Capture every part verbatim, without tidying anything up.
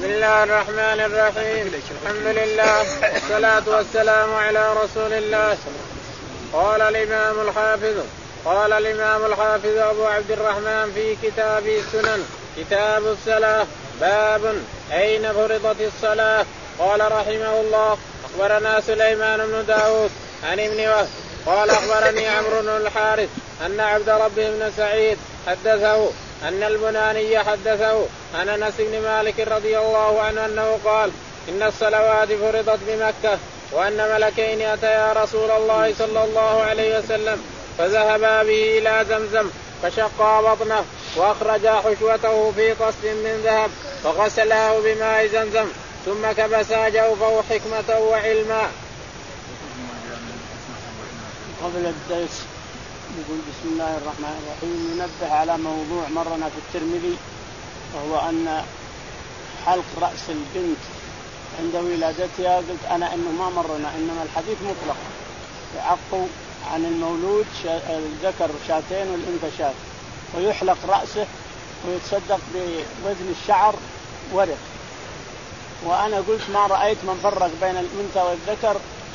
بسم الله الرحمن الرحيم. الحمد لله والصلاة والسلام على رسول الله. قال الإمام الحافظ قال الإمام الحافظ أبو عبد الرحمن في كتاب السنن كتاب الصلاة باب أين فرضت الصلاة. قال رحمه الله أخبرنا سليمان بن داود عن ابن وهب قال أخبرني عمرو بن الحارث أن عبد ربه بن سعيد حدثه أن البناني حدثه عن أنس بن مالك رضي الله عنه أنه قال إن الصلوات فرضت بمكة وأن ملكين أتيا رسول الله صلى الله عليه وسلم فذهبا به إلى زمزم فشقا بطنه وأخرجا حشوته في قصب من ذهب فغسلاه بماء زمزم ثم كبسا جوفه حكمة وعلما. قبل الدرس نقول بسم الله الرحمن الرحيم. ننبه على موضوع مرنا في الترمذي وهو أن حلق رأس البنت عند ولادتها. قلت أنا إنه ما مرنا إنما الحديث مطلق يعق عن المولود الذكر شاتين والأنثى شات ويحلق رأسه ويتصدق بوزن الشعر ورق. وأنا قلت ما رأيت من فرق بين الأنثى والذكر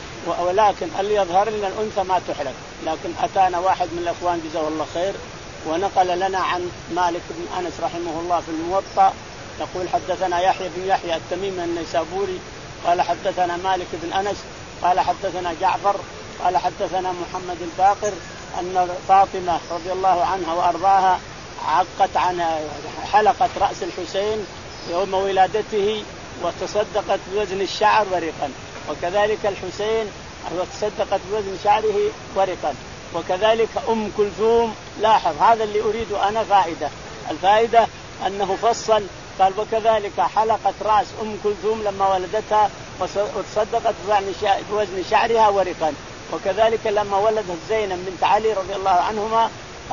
ولكن اللي يظهر لنا الأنثى ما تحلق. لكن أتانا واحد من الأخوان جزاه الله خير ونقل لنا عن مالك بن أنس رحمه الله في الموطأ يقول حدثنا يحيى بن يحيى التميمي النيسابوري قال حدثنا مالك بن أنس قال حدثنا جعفر قال حدثنا محمد الباقر أن فاطمة رضي الله عنها وأرضاها عقت عن حلقة رأس الحسين يوم ولادته وتصدقت بوزن الشعر ورقا. وكذلك الحسين وتصدقت بوزن شعره ورقا. وكذلك أم كلثوم. لاحظ هذا اللي أريد أنا فائدة. الفائدة أنه فصل قال وكذلك حلقت رأس أم كلثوم لما ولدتها وتصدقت بوزن شعرها ورقا. وكذلك لما ولدت زينب بنت علي رضي الله عنهما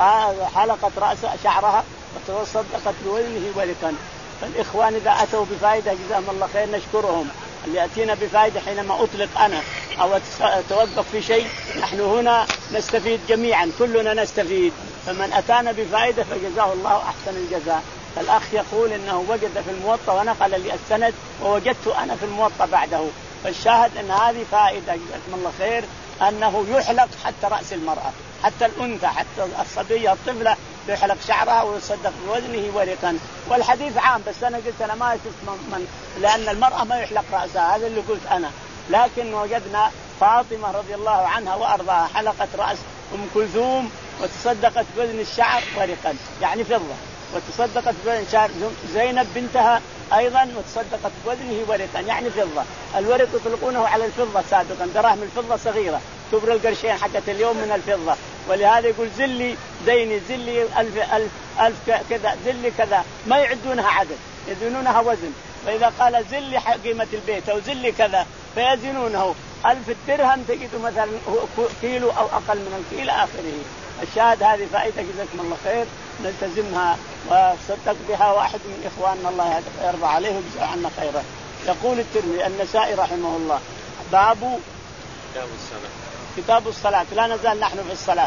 حلقت رأس شعرها وتصدقت بوزنه ورقا. فالإخوان إذا أتوا بفائدة جزاهم الله خير نشكرهم. اللي يأتينا بفائدة حينما أطلق أنا أو أتوقف في شيء نحن هنا نستفيد جميعا كلنا نستفيد. فمن أتانا بفائدة فجزاه الله أحسن الجزاء. الأخ يقول إنه وجد في الموطأ ونقل لي السند ووجدت أنا في الموطأ بعده. فالشاهد أن هذه فائدة جزاكم الله خير أنه يحلق حتى رأس المرأة حتى الأنثى حتى الصبية الطفلة يحلق شعرها ويصدق بوزنه ورقا. والحديث عام بس أنا قلت أنا ما شفت من لأن المرأة ما يحلق رأسها هذا اللي قلت أنا. لكن وجدنا فاطمة رضي الله عنها وأرضاها حلقت رأس أم كلثوم وتصدقت بوزن الشعر ورقا يعني فضة. وتصدقت بوزن شعر زينب بنتها أيضا وتصدقت بوزنه ورقا يعني فضة. الورق يطلقونه على الفضة سابقا دراهم الفضة صغيرة كبر القرشين حقت اليوم من الفضة. ولهذا يقول زلي ديني زلي ألف ألف ألف كذا زلي كذا ما يعدونها عدد يزنونها وزن. فإذا قال زلي قيمة البيت أو زلي كذا فيزنونه ألف درهم تجد مثلا كيلو أو أقل من الكيلو آخره. الشاهد هذه فائدة جزاكم الله خير نلتزمها وصدق بها واحد من إخواننا الله يرضى عليه ويجزاه عنا خيرا. يقول الترمذي النسائي رحمه الله باب كتاب الصلاة كتاب الصلاة. لا نزال نحن في الصلاة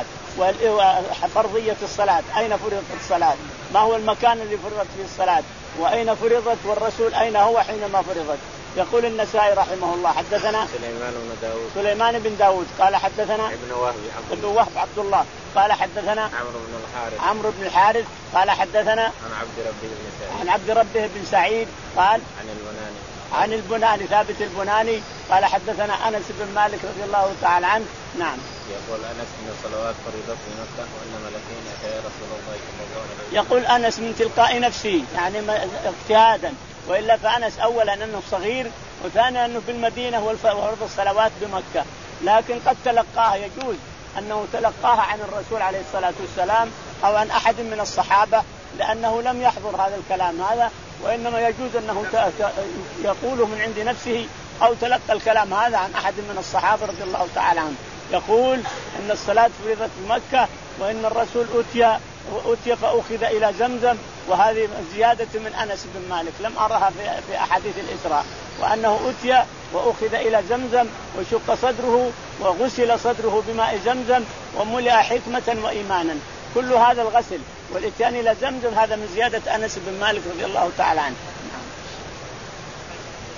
وفرضية الصلاة. أين فرضت الصلاة؟ ما هو المكان اللي فرضت فيه الصلاة؟ وأين فرضت؟ والرسول أين هو حينما فرضت؟ يقول النسائي رحمه الله حدثنا سليمان بن داود سليمان بن داود قال حدثنا ابن وهب ابن وهب عبد الله قال حدثنا عمرو بن الحارث عمرو بن الحارث قال حدثنا عن عبد ربه بن سعيد عن عبد ربه بن سعيد قال عن البناني عن البناني ثابت البناني قال حدثنا أنس بن مالك رضي الله تعالى عنه. نعم. يقول أنس من الصلوات فريضة في مكة وأن ملكين أتيا رسول الله صلى الله عليه وسلم. يقول أنس من تلقاء نفسه يعني اجتهادا وإلا فأنس أولا أنه صغير وثانيا أنه في المدينة وفرض الصلوات بمكة. لكن قد تلقاها يجوز أنه تلقاها عن الرسول عليه الصلاة والسلام أو عن أحد من الصحابة لأنه لم يحضر هذا الكلام هذا وإنما يجوز أنه يقوله من عند نفسه أو تلقى الكلام هذا عن أحد من الصحابة رضي الله تعالى عنه. يقول إن الصلاة فرضت في مكة وإن الرسول أتي وأتي فأخذ إلى زمزم. وهذه زيادة من أنس بن مالك لم أرها في أحاديث الإسراء وأنه أتي وأخذ إلى زمزم وشق صدره وغسل صدره بماء زمزم وملئ حكمة وإيمانا. كل هذا الغسل والإتيان إلى زمزم هذا من زيادة أنس بن مالك رضي الله تعالى عنه.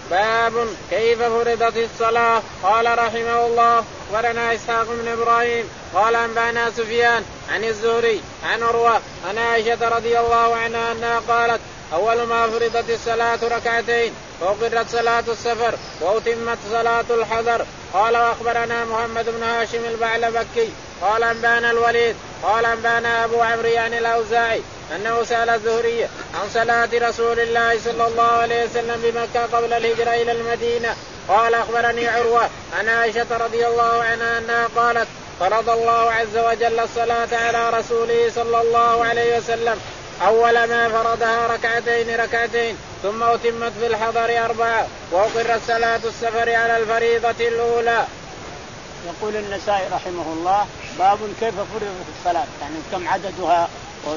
باب كيف فرضت الصلاة. قال رحمه الله ولنا إسحاق بن إبراهيم قال أنبأنا سفيان عن الزهري عن عروة عن عائشة رضي الله عنها أنها قالت أول ما فرضت الصلاة ركعتين وأقرت صلاة السفر وأتمت صلاة الحضر. قال وأخبرنا محمد بن هاشم البعلبكي قال أنبأنا الوليد قال أنبأنا أبو عمرو عن الأوزاعي أنه سأل الزهري عن صلاة رسول الله صلى الله عليه وسلم بمكة قبل الهجرة إلى المدينة. قال أخبرني عروة عن عائشة رضي الله عنها أنها قالت فرض الله عز وجل الصلاة على رسوله صلى الله عليه وسلم أول ما فرضها ركعتين ركعتين ثم أتمت في الحضر أربعة وأقرت صلاة السفر على الفريضة الأولى. يقول النسائي رحمه الله باب كيف فرضت الصلاة يعني كم عددها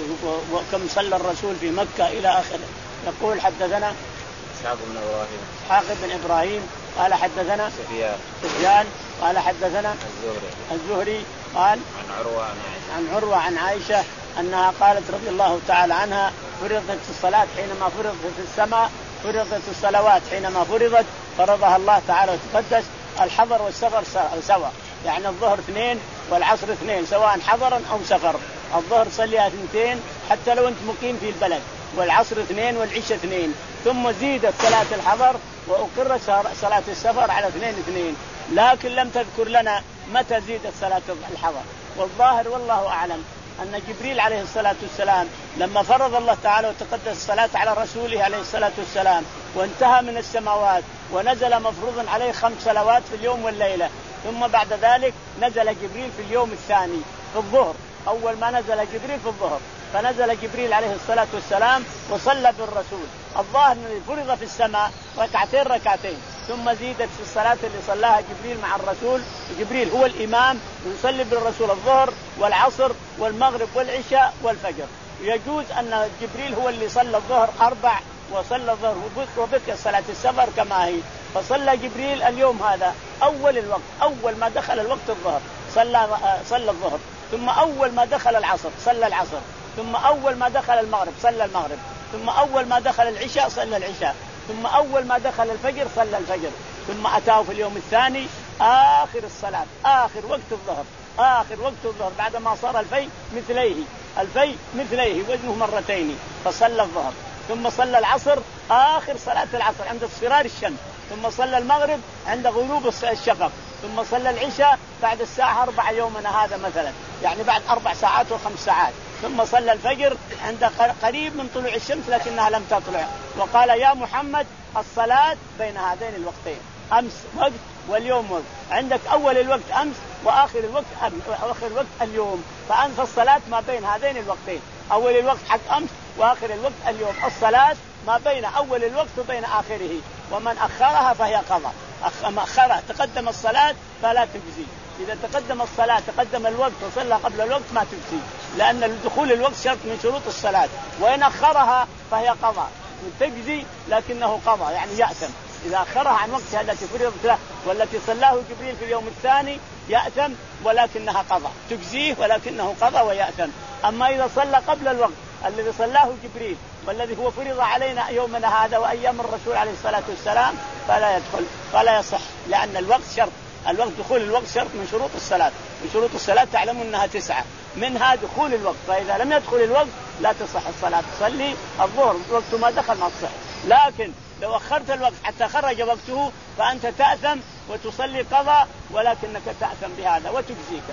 وكم صلى الرسول في مكة إلى آخره. يقول حدثنا إسحاق بن إبراهيم إسحاق بن إبراهيم قال حدثنا سفيان سفيان قال حدثنا الزهري الزهري قال عن عروة عن عائشة عن عروة عن عائشة أنها قالت رضي الله تعالى عنها فرضت الصلاة حينما فرضت في السماء فرضت الصلوات حينما فرضت فرضها الله تعالى وتقدس الحضر والسفر سوا يعني الظهر اثنين والعصر اثنين سواء حضرا أو سفر. الظهر صليها اثنتين حتى لو أنت مقيم في البلد والعصر اثنين والعشاء اثنين ثم زيدت صلاة الحضر وأقرت صلاة السفر على اثنين اثنين لكن لم تذكر لنا متى زيدت صلاة الحضر. والظاهر والله أعلم أن جبريل عليه الصلاة والسلام لما فرض الله تعالى وتقدس الصلاة على رسوله عليه الصلاة والسلام وانتهى من السماوات ونزل مفروضا عليه خمس صلوات في اليوم والليلة ثم بعد ذلك نزل جبريل في اليوم الثاني في الظهر. أول ما نزل جبريل في الظهر فنزل جبريل عليه الصلاة والسلام وصلى بالرسول. الظاهر أنه فرض في السماء ركعتين ركعتين ثم زيدت في الصلاة اللي صلاها جبريل مع الرسول. جبريل هو الإمام يصلي بالرسول الظهر والعصر والمغرب والعشاء والفجر. يجوز أن جبريل هو اللي صلى الظهر أربع وصلى الظهر وبقي صلاة السفر كما هي. فصلى جبريل اليوم هذا أول الوقت أول ما دخل الوقت الظهر صلى صلى الظهر ثم أول ما دخل العصر صلى العصر ثم أول ما دخل المغرب صلى المغرب ثم أول ما دخل العشاء صلى العشاء ثم أول ما دخل الفجر صلى الفجر ثم أتاه في اليوم الثاني آخر الصلاة آخر وقت الظهر آخر وقت الظهر بعد ما صار الفي مثليه الفي مثليه وزنه مرتين فصلى الظهر ثم صلى العصر آخر صلاة العصر عند اصفرار الشمس ثم صلى المغرب عند غروب الشفق ثم صلى العشاء بعد الساعة أربعة يومنا هذا مثلا يعني بعد أربع ساعات وخمس ساعات ثم صلى الفجر عند قريب من طلوع الشمس لكنها لم تطلع وقال يا محمد الصلاة بين هذين الوقتين أمس وقت واليوم وقت عندك أول الوقت أمس وآخر الوقت آخر الوقت اليوم فأنت الصلاة ما بين هذين الوقتين أول الوقت حق أمس وآخر الوقت اليوم. الصلاة ما بين أول الوقت وبين آخره ومن أخرها فهي قضاء أخرها تقدم الصلاة فلا تجزي. إذا تقدم الصلاة تقدم الوقت وصلى قبل الوقت ما تجزي لأن دخول الوقت شرط من شروط الصلاة وإن أخرها فهي قضاء تجزي لكنه قضاء يعني يأثم إذا أخرها عن وقتها التي فرضت له والتي صلاه جبريل في اليوم الثاني يأثم ولكنها قضاء تجزيه ولكنه قضاء ويأثم. أما إذا صلى قبل الوقت الذي صلاه جبريل والذي هو فرض علينا يومنا هذا وأيام الرسول عليه الصلاة والسلام فلا يدخل فلا يصح لأن الوقت شرط الوقت دخول الوقت شرط من شروط الصلاة. من شروط الصلاة تعلمون أنها تسعة منها دخول الوقت فإذا لم يدخل الوقت لا تصح الصلاة. تصلي الظهر وقت ما دخل ما تصح لكن لو أخرت الوقت حتى خرج وقته فأنت تأثم وتصلي قضاء ولكنك تأثم بهذا وتجزيك.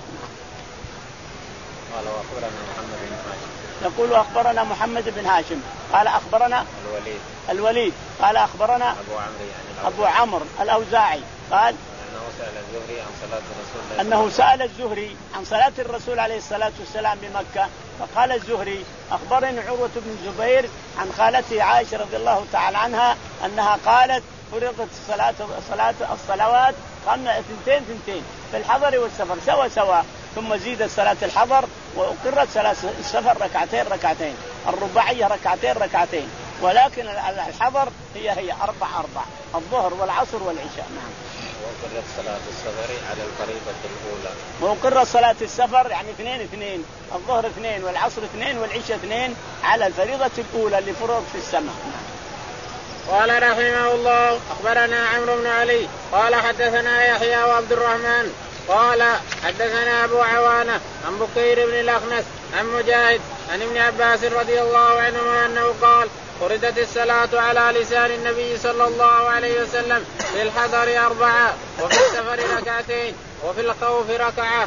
قال وأخبرنا محمد بن هاشم يقول أخبرنا محمد بن هاشم قال أخبرنا الوليد الوليد قال أخبرنا أبو عمرو يعني أبو عمرو الأوزاعي قال أنه سأل الزهري عن صلاة الرسول أنه سأل الزهري عن صلاة الرسول عليه الصلاة والسلام بمكة فقال الزهري أخبرني عروة بن الزبير عن خالته عائشة رضي الله تعالى عنها أنها قالت فرضت صلاة صلاة الصلوات خمسة اثنتين اثنتين في الحضر والسفر سوا سوا ثم زيدت صلاة الحضر وأقرت صلاة السفر ركعتين ركعتين الرباعية ركعتين ركعتين ولكن الحضر هي هي أربع أربع الظهر والعصر والعشاء. نعم. وأقرت صلاة السفر على الفريضة الأولى وأقرت صلاة السفر يعني اثنين اثنين الظهر اثنين والعصر اثنين والعشاء اثنين على الفريضة الأولى اللي فرضت في السماء. نعم. قال رحمه الله أخبرنا عمرو بن علي قال حدثنا يحيى وعبد الرحمن قال حدثنا أبو عوانة عن بكير بن الأخنس عن مجاهد عن ابن عباس رضي الله عنهما أنه قال فردت الصلاة على لسان النبي صلى الله عليه وسلم في الحضر أربعة وفي السفر ركعتين وفي الخوف ركعة.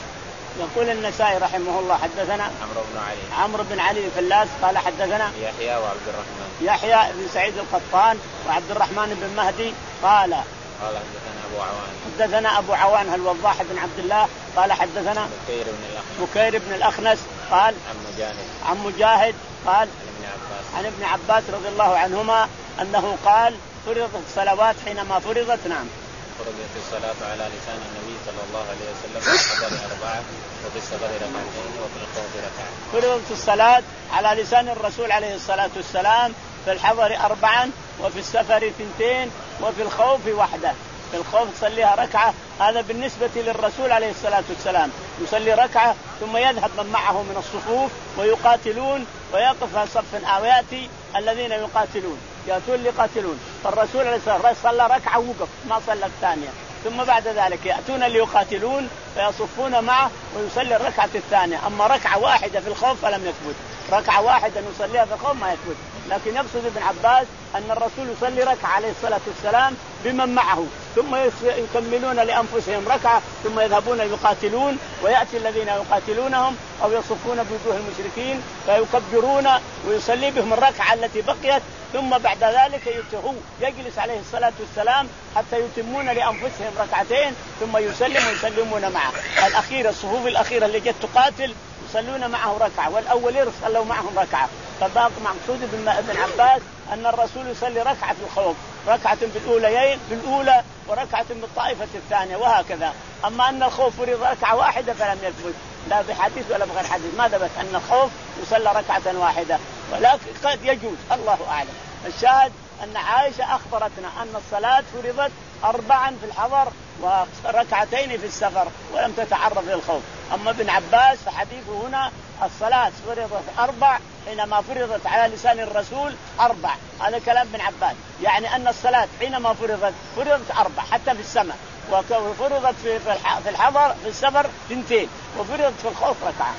يقول النسائي رحمه الله حدثنا عمرو بن علي عمرو بن علي الفلاس قال حدثنا يحيى وعبد الرحمن يحيى بن سعيد القطان وعبد الرحمن بن مهدي قال قال حدثنا أبو عوان حدثنا أبو عوان الوضاح بن عبد الله قال حدثنا بكير بن الأخنس بكير بن الأخنس قال عن مجاهد عن مجاهد قال عن ابن عباس عن ابن عباس رضي الله عنهما أنه قال فرضت الصلوات حينما فرضت. نعم فرضت الصلاة على لسان النبي صلى الله عليه وسلم في الحضر أربعة وفي السفر ركعتين وفي الخوف ركعة. فرضت الصلاة على لسان الرسول عليه الصلاة والسلام في الحضر أربعا وفي السفر ثنتين وفي الخوف وحده. في الخوف تصليها ركعة، هذا بالنسبة للرسول عليه الصلاة والسلام يصلي ركعة ثم يذهب من معه من الصفوف ويقاتلون ويقف صف أو يأتي الذين يقاتلون يأتون ليقاتلون، فالرسول عليه الصلاة والسلام صلى ركعة ووقف ما صلى الثانية، ثم بعد ذلك يأتون ليقاتلون فيصفون معه ويصلي الركعة الثانية. أما ركعة واحدة في الخوف فلم يثبت، ركعة واحدة نصليها في الخوف ما يثبت، لكن يقصد ابن عباس أن الرسول يصلي ركعة عليه الصلاة والسلام بمن معه ثم يكملون لأنفسهم ركعة ثم يذهبون يقاتلون ويأتي الذين يقاتلونهم أو يصفون بوجوه المشركين فيكبرون ويصلي بهم الركعة التي بقيت، ثم بعد ذلك يتهو يجلس عليه الصلاة والسلام حتى يتمون لأنفسهم ركعتين ثم يسلم ويسلمون معه. الأخيرة الصفوف الأخيرة اللي جت تقاتل يصلون معه ركعة والأولين صلوا معهم ركعة. فباق مقصود ابن عباس أن الرسول يصلي ركعة في الخوف، ركعة بالأوليين بالأولى وركعة بالطائفة الثانية وهكذا. أما أن الخوف فرض ركعة واحدة فلم يثبت لا بحديث ولا بغير حديث، ما ثبت أن الخوف يصلى ركعة واحدة، ولكن قد يجوز الله أعلم. الشاهد أن عائشة أخبرتنا أن الصلاة فرضت أربعا في الحضر وركعتين في السفر ولم تتعرض للخوف. أما ابن عباس فحديثه هنا الصلاة فرضت أربع حينما فرضت على لسان الرسول أربع، هذا كلام ابن عباس، يعني أن الصلاة حينما فرضت فرضت أربع حتى في السماء، وفرضت في الحضر في السفر ثنتين وفرضت في الخوف ركعة.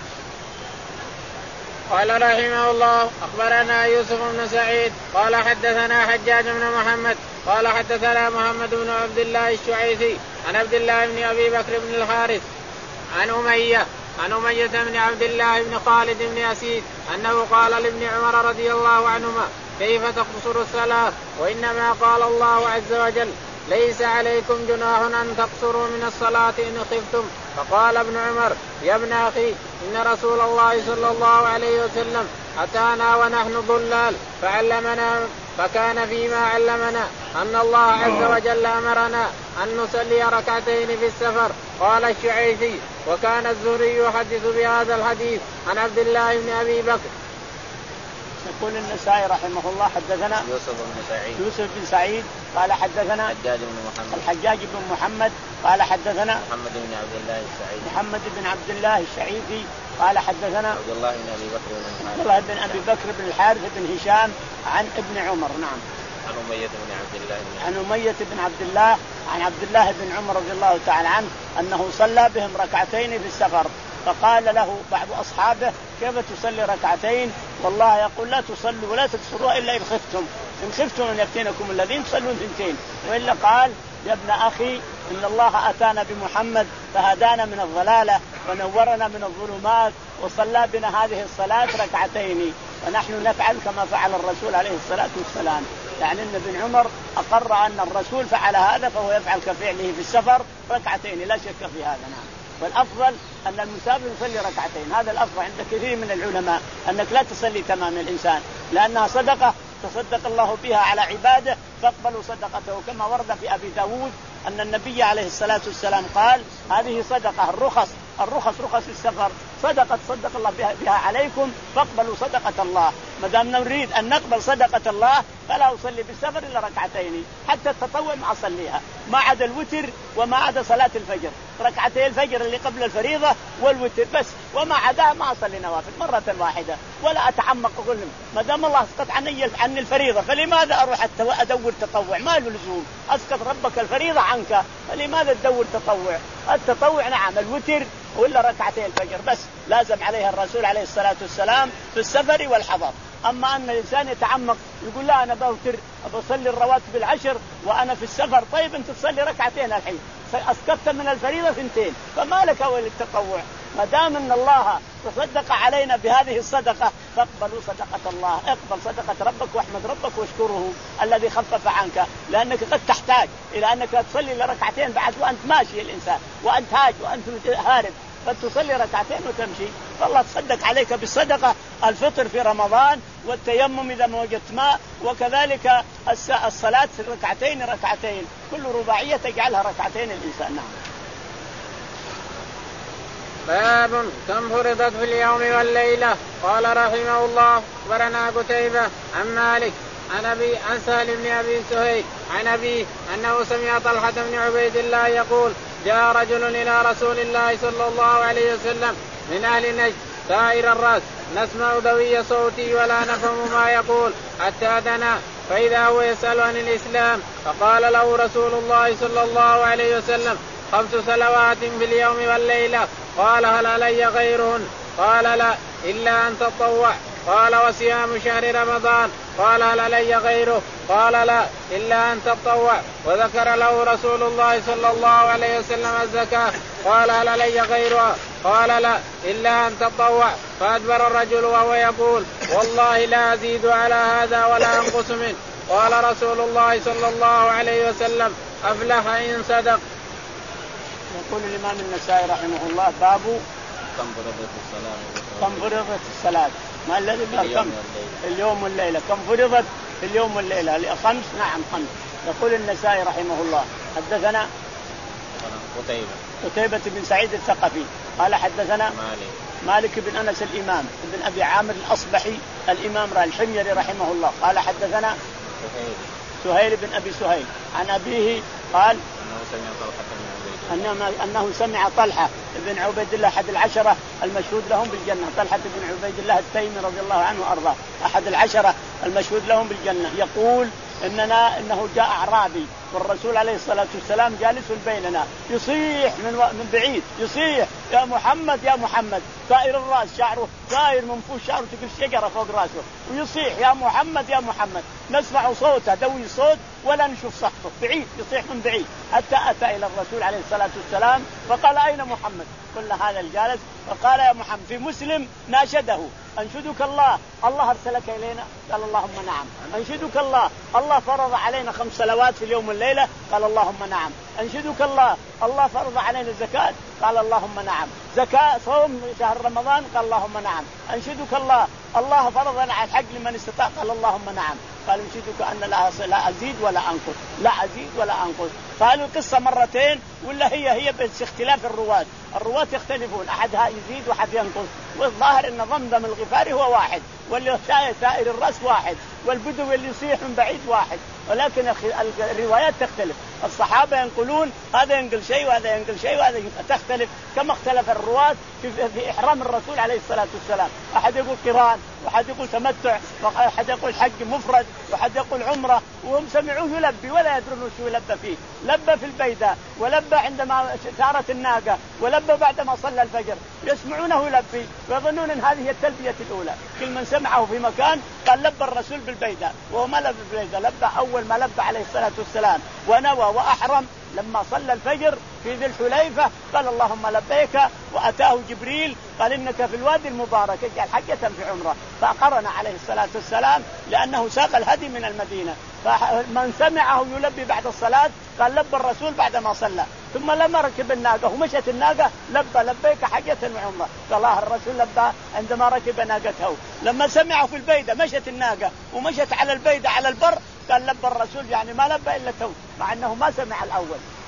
قال رحمه الله أخبرنا يوسف بن سعيد قال حدثنا حجاج بن محمد قال حدثنا محمد بن عبد الله الشعيثي عن عبد الله بن أبي بكر بن الحارث عن أمية عن أمية بن عبد الله بن خالد بن أسيد أنه قال لابن عمر رضي الله عنهما كيف تقصر الصلاة وإنما قال الله عز وجل ليس عليكم جناح أن تقصروا من الصلاة إن خفتم. فقال ابن عمر يا ابن أخي إن رسول الله صلى الله عليه وسلم أتانا ونحن ضلال فعلمنا فكان فيما علمنا أن الله عز وجل أمرنا أن نصلي ركعتين في السفر. قال الشعيثي وكان الزهري يحدث بهذا الحديث عن عبد الله بن أبي بكر. يقول النسائي رحمه الله حدثنا يوسف بن سعيد يوسف بن سعيد قال حدثنا حجاج بن محمد الحجاج بن محمد قال حدثنا محمد بن عبد الله السعيدي محمد بن عبد الله الشعيبي قال حدثنا عبد الله بن أبي بكر بن الحارث عبد الله بن أبي بكر بن الحارث بن هشام عن ابن عمر. نعم عن أمية بن عبد الله عن أمية بن عبد الله عن عبد الله بن عمر رضي الله تعالى عنه أنه صلى بهم ركعتين في السفر، فقال له بعض أصحابه كيف تصلي ركعتين والله يقول لا تصلوا ولا تقصروا إلا إن خفتم إن خفتم أن يفتنكم الذين تصلون ثنتين. وإلا قال يا ابن أخي إن الله أتانا بمحمد فهدانا من الضلالة ونورنا من الظلمات وصلى بنا هذه الصلاة ركعتين ونحن نفعل كما فعل الرسول عليه الصلاة والسلام. يعني أن ابن عمر أقر أن الرسول فعل هذا فهو يفعل كفعله في السفر ركعتين لا شك في هذا. نعم والأفضل أن المسافر يصلي ركعتين، هذا الأفضل عند كثير من العلماء أنك لا تصلي تمام الإنسان لأنها صدقة تصدق الله بها على عباده فاقبلوا صدقته، كما ورد في أبي داود أن النبي عليه الصلاة والسلام قال هذه صدقة الرخص الرخص رخص السفر صدقة صدق الله بها, بها عليكم فاقبلوا صدقة الله. ما دام نريد أن نقبل صدقة الله فلا أصلي بالسفر إلا ركعتين، حتى التطوع ما أصليها، ما عدا الوتر وما عدا صلاة الفجر، ركعتي الفجر اللي قبل الفريضة والوتر بس، وما عداها ما أصلي نوافل مرة واحدة ولا أتعمق. أقول ما دام الله أسقط عني عني الفريضة فلماذا أروح أدور تطوع؟ ما له لزوم، أسقط ربك الفريضة عنك فلماذا تدور تطوع؟ التطوع نعم الوتر ولا ركعتي الفجر بس لازم عليها الرسول عليه الصلاة والسلام في السفر والحضر. أما أن الإنسان يتعمق يقول لا أنا بوتر بصلي الرواتب العشر وأنا في السفر، طيب أنت تصلي ركعتين الحين أسقطت من الفريضة ثنتين فما لك وللتطوع؟ ما دام أن الله تصدق علينا بهذه الصدقة فاقبلوا صدقة الله، اقبل صدقة ربك واحمد ربك واشكره الذي خفف عنك، لأنك قد تحتاج إلى أنك تصلي لركعتين بعد وأنت ماشي الإنسان وأنت هاج وأنت هارب فتصلي ركعتين وتمشي، فالله تصدق عليك بالصدقة. الفطر في رمضان والتيمم إذا ما وجدت ماء، وكذلك الصلاة ركعتين ركعتين كل رباعية تجعلها ركعتين الإنسان. نعم. باب كم فرضت في اليوم والليلة. قال رحمه الله أخبرنا قتيبة عن مالك عن أبي عن سهل بن أبي سهيل عن أبيه أنه سمع طلحة بن عبيد الله يقول جاء رجل إلى رسول الله صلى الله عليه وسلم من أهل نجد سائر الرأس نسمع دوي صوتي ولا نفهم ما يقول حتى دنا فإذا هو يسأل عن الإسلام فقال له رسول الله صلى الله عليه وسلم خمس صلوات في اليوم والليلة. قال هل علي غيرهن؟ قال لا إلا أن تطوع. قال وصيام شهر رمضان؟ قال هل علي غيره؟ قال لا إلا أن تطوع. وذكر له رسول الله صلى الله عليه وسلم الزكاة قال هل علي غيرها؟ قال لا إلا أن تطوع. فأدبر الرجل وهو يقول والله لا أزيد على هذا ولا أنقص منه. قال رسول الله صلى الله عليه وسلم أفلح إن صدق. يقول الإمام النسائي رحمه الله باب كم فرضت الصلاة كم فرضت الصلاة ما الذي كم اليوم والليلة كم فرضت في اليوم والليلة؟ خمس. نعم خمس. يقول النسائي رحمه الله حدثنا قتيبة قتيبة بن سعيد الثقفي قال حدثنا مالك مالك بن أنس الإمام بن أبي عامر الأصبحي الإمام الحميري رحمه الله قال حدثنا سهيل سهيل بن أبي سهيل عن أبيه قال أنه سمع طلحة بن عبيد أنه سمع طلحة بن عبيد الله أحد العشرة المشهود لهم بالجنة. طلحة بن عبيد الله التيمي رضي الله عنه وأرضاه أحد العشرة المشهود لهم بالجنة يقول إننا إنه جاء أعرابي والرسول عليه الصلاة والسلام جالس بيننا يصيح من و... من بعيد يصيح يا محمد يا محمد طائر الرأس شعره طائر منفوش شعره تقول شجرة فوق رأسه ويصيح يا محمد يا محمد نسمع صوته دوي صوت ولا نشوف صحته بعيد يصيح من بعيد حتى أتى إلى الرسول عليه الصلاة والسلام فقال أين محمد؟ قلنا هذا الجالس فقال يا محمد في مسلم ناشده أنشدك الله الله أرسلك إلينا؟ قال اللهم نعم. أنشدك الله الله فرض علينا خمس صلوات في اليوم والليلة؟ قال اللهم نعم. أنشدك الله الله فرض علينا الزكاة؟ قال اللهم نعم. زكاة صوم شهر رمضان؟ قال اللهم نعم. أنشدك الله الله فرض على الحج لمن استطاع؟ قال اللهم نعم. قال أنشدك أن لا أزيد ولا أنقص لا أزيد ولا أنقص. قالوا القصة مرتين ولا هي هي بس اختلاف الرواة الرواة يختلفون أحدها يزيد وأحد ينقص والظاهر أن ضمضم الغفاري هو واحد واللي سائر الرأس واحد والبدو اللي يصيح من بعيد واحد ولكن الروايات تختلف. الصحابة ينقلون هذا ينقل شيء وهذا ينقل شيء وهذا تختلف كما اختلف الرواة في, في إحرام الرسول عليه الصلاة والسلام. أحد يقول قران وأحد يقول تمتع وأحد يقول حج مفرد وأحد يقول عمرة وهم سمعوه يلبي ولا يدرون شو يلبى فيه. لبى في البيداء ولبى عندما ثارت الناقة ولبى بعدما صلى الفجر يسمعونه يلبي ويظنون أن هذه هي التلبية الأولى. كل من سمعه في مكان قال لبى الرسول بالبيداء وهو ما لبى بالبيداء لبى أول ما لبى عليه الصلاة والسلام ونوى وأحرم لما صلى الفجر في ذي الحليفة قال اللهم لبيك وأتاه جبريل قال إنك في الوادي المبارك اجعل حجة في عمره فأقرن عليه الصلاة والسلام لأنه ساق الهدي من المدينة. فمن سمعه يلبي بعد الصلاة قال لبى الرسول بعدما صلى ثم لما ركب الناقة ومشت الناقة لبى لبيك حجة وعمرة. الله الرسول لبى عندما ركب ناقته. لما سمعه في البيدة مشت الناقة ومشت على البيدة على البر قال لبى الرسول يعني ما لبى إلا تو مع أنه ما سمع الأول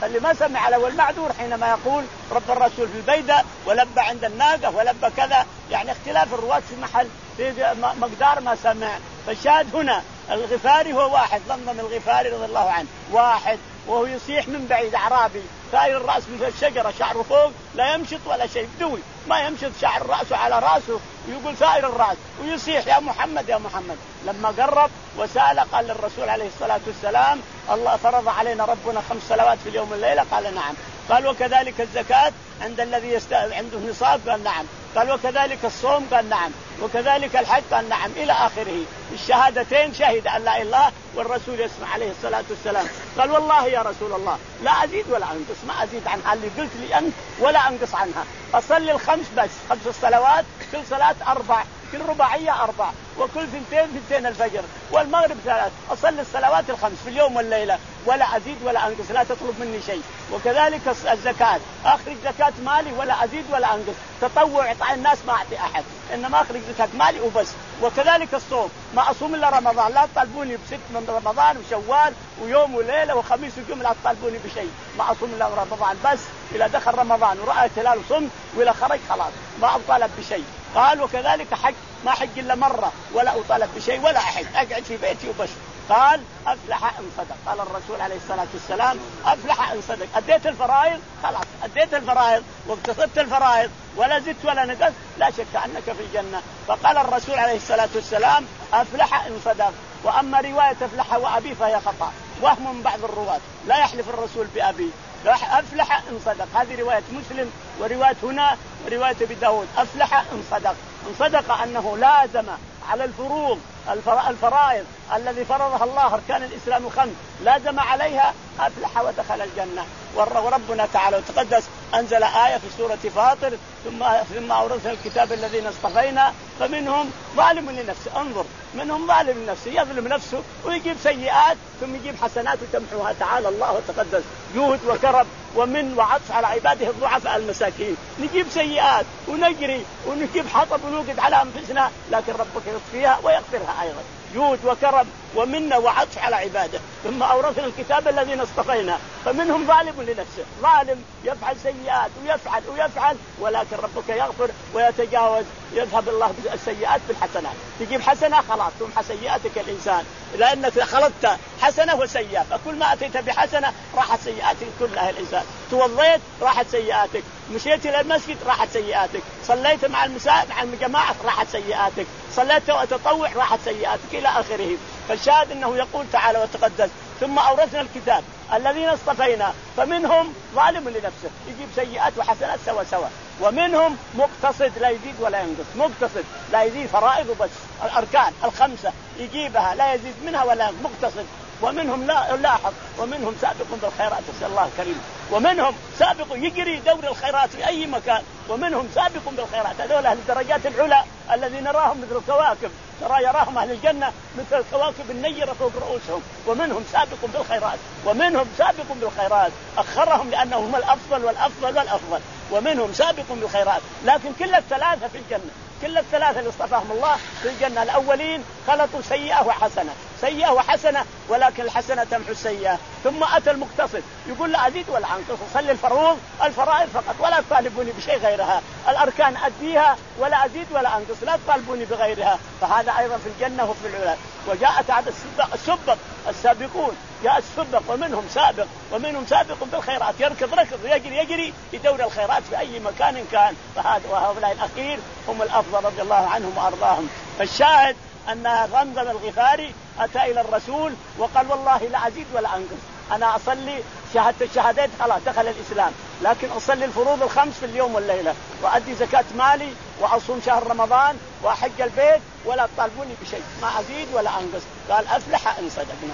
اللي ما سمع له والمعذور حينما يقول رب الرسول في البيدة ولبى عند الناقة ولبى كذا، يعني اختلاف الرواة في محل في مقدار ما سمع. فالشاهد هنا الغفاري هو واحد، ضمضم الغفاري رضي الله عنه واحد، وهو يصيح من بعيد أعرابي ثائر الرأس مثل الشجرة شعره فوق لا يمشط ولا شيء بدوي ما يمشط شعر رأسه على رأسه ويقول ثائر الرأس ويصيح يا محمد يا محمد. لما قرب وسأل قال للرسول عليه الصلاة والسلام الله فرض علينا ربنا خمس صلوات في اليوم والليلة؟ قال نعم. قال وكذلك الزكاة عند الذي يست... عنده نصاب؟ قال نعم. قال وكذلك الصوم؟ قال نعم. وكذلك الحج؟ قال نعم، إلى آخره. الشهادتين شهد أن لا إله إلا الله والرسول يسمع عليه الصلاة والسلام. قال والله يا رسول الله لا أزيد ولا أنقص، ما أزيد عنها اللي قلت لي أنت ولا أنقص عنها، أصلي الخمس بس، خمس الصلوات كل صلاة أربع، كل رباعية أربع، وكل ثنتين ثنتين الفجر والمغرب ثلاث، أصلي الصلوات الخمس في اليوم والليلة ولا أزيد ولا أنقص، لا تطلب مني شيء. وكذلك الزكاة أخرج زكاة مالي ولا أزيد ولا أنقص، تطوع إطعام الناس ما أعطي أحد، إنما أخرج زكاة مالي وبس. وكذلك الصوم ما أصوم إلا رمضان، لا تطالبوني بست من رمضان وشوال ويوم وليلة وخميس وجمعة، لا تطالبوني بشيء، ما أصوم إلا رمضان بس. إذا دخل رمضان ورأيت هلال وصمت وإلى خرج خلاص ما أطالب بشيء. قال وكذلك حج ما حج إلا مرة ولا أطالب بشيء ولا أحد، أقعد في بيتي وبس. قال أفلح إن صدق. قال الرسول عليه الصلاة والسلام أفلح إن صدق، أديت الفرائض خلاص، أديت الفرائض واقتصدت الفرائض ولا زدت ولا نقصت، لا شك أنك في الجنة. فقال الرسول عليه الصلاة والسلام أفلح إن صدق. وأما رواية أفلح وأبي فهي خطأ، وهم من بعض الرواة، لا يحلف الرسول بأبي، أفلح إن صدق. هذه رواية مسلم ورواية هنا ورواية أبي داود أفلح إن صدق. إن صدق أنه لازم على الفروض الفرائض الذي فرضها الله أركان الإسلام خمس لازم عليها، أفلح ودخل الجنة. وربنا تعالى وتقدس أنزل آية في سورة فاطر ثم ثم أورثنا الكتاب الذين اصطفينا فمنهم ظالم لنفسه، انظر منهم ظالم لنفسه يظلم نفسه ويجيب سيئات ثم يجيب حسنات وتمحوها. تعالى الله وتقدس جهد وكرم ومن وعطف على عباده الضعفاء المساكين، نجيب سيئات ونجري ونجيب حطب ونوقد على أنفسنا، لكن ربك يغفرها ويغفرها أيضا، جود وكرم ومنة وعطف على عباده. ثم أورثنا الكتاب الذين اصطفينا فمنهم ظالم لنفسه، ظالم يفعل سيئات ويفعل ويفعل ولكن ربك يغفر ويتجاوز، يذهب الله بالسيئات بالحسنات، تجيب حسنة خلاص تمحى سيئاتك الإنسان، لأنك خلطت حسنة وسيئة، فكل ما أتيت بحسنة راحت سيئاتك كلها الإنسان، توضيت راحت سيئاتك، مشيت إلى المسجد راحت سيئاتك، صليت مع المساء مع الجماعة راحت سيئاتك، صليت وتطوع راحت سيئاتك إلى آخره. فالشاهد أنه يقول تعالى وتقدس ثم أورثنا الكتاب الذين اصطفينا فمنهم ظالم لنفسه يجيب سيئات وحسنات سوا سوا، ومنهم مقتصد لا يزيد ولا ينقص، مقتصد لا يزيد فرائض بس الأركان الخمسة يجيبها لا يزيد منها ولا ينقص مقتصد. ومنهم لا لاحظ ومنهم سابق بالخيرات نسأل الله الكريم، ومنهم سابق يجري دور الخيرات في أي مكان، ومنهم سابق بالخيرات، هذول أهل الدرجات العلى الذين نراهم مثل الكواكب، ترى يراهم أهل الجنة مثل الكواكب النيرة فوق رؤوسهم. ومنهم سابق بالخيرات ومنهم سابق بالخيرات أخرهم لأنهم الأفضل والأفضل والأفضل، ومنهم سابق بالخيرات، لكن كل الثلاثة في الجنة، كل الثلاثة اللي اصطفاهم الله في الجنة. الأولين خلطوا سيئة وحسنة، سيئة وحسنة، ولكن الحسنة تمحو السيئة. ثم أتى المقتصد يقول لا أزيد ولا أنقص، صلي الفروض الفرائض فقط ولا تطالبوني بشيء غيرها، الأركان أديها ولا أزيد ولا أنقص، لا تطالبوني بغيرها، فهذا أيضا في الجنة وفي العلا. وجاءت هذا السبق السابقون، جاء السبق ومنهم سابق ومنهم سابق بالخيرات، يركض ركض يجري يجري يدور الخيرات في أي مكان كان، فهذا وهؤلاء الأخير هم الأفضل رضي الله عنهم وأرضاهم. فالشاهد أن ضمضم الغفاري أتى إلى الرسول وقال والله لا أزيد ولا أنقص، أنا أصلي شهادة الشهادات خلاص دخل الإسلام، لكن أصلي الفروض الخمس في اليوم والليلة، وأدي زكاة مالي، وأصوم شهر رمضان، وأحج البيت، ولا تطالبوني بشيء، ما أزيد ولا أنقص. قال أفلح إن صدقنا.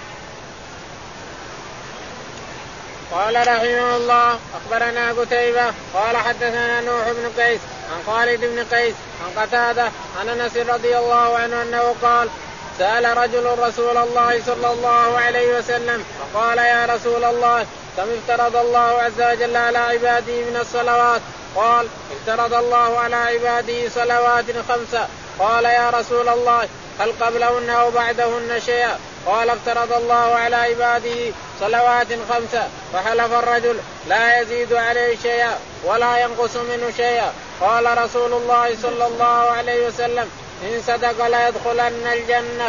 قال رحمه الله أخبرنا قتيبة قال حدثنا نوح بن قيس عن خالد بن قيس عن قتادة عن أنس رضي الله عنه أنه قال سأل رجل رسول الله صلى الله عليه وسلم فقال يا رسول الله كم افترض الله عز وجل على عباده من الصلوات؟ قال افترض الله على عباده صلوات خمسة. قال يا رسول الله هل قبلهن أو بعدهن شيئا؟ قال افترض الله على عباده صلوات خمسة فحلف الرجل لا يزيد عليه شيئا ولا ينقص منه شيئا. قال رسول الله صلى الله عليه وسلم إن صدق لا يدخلن الجنة.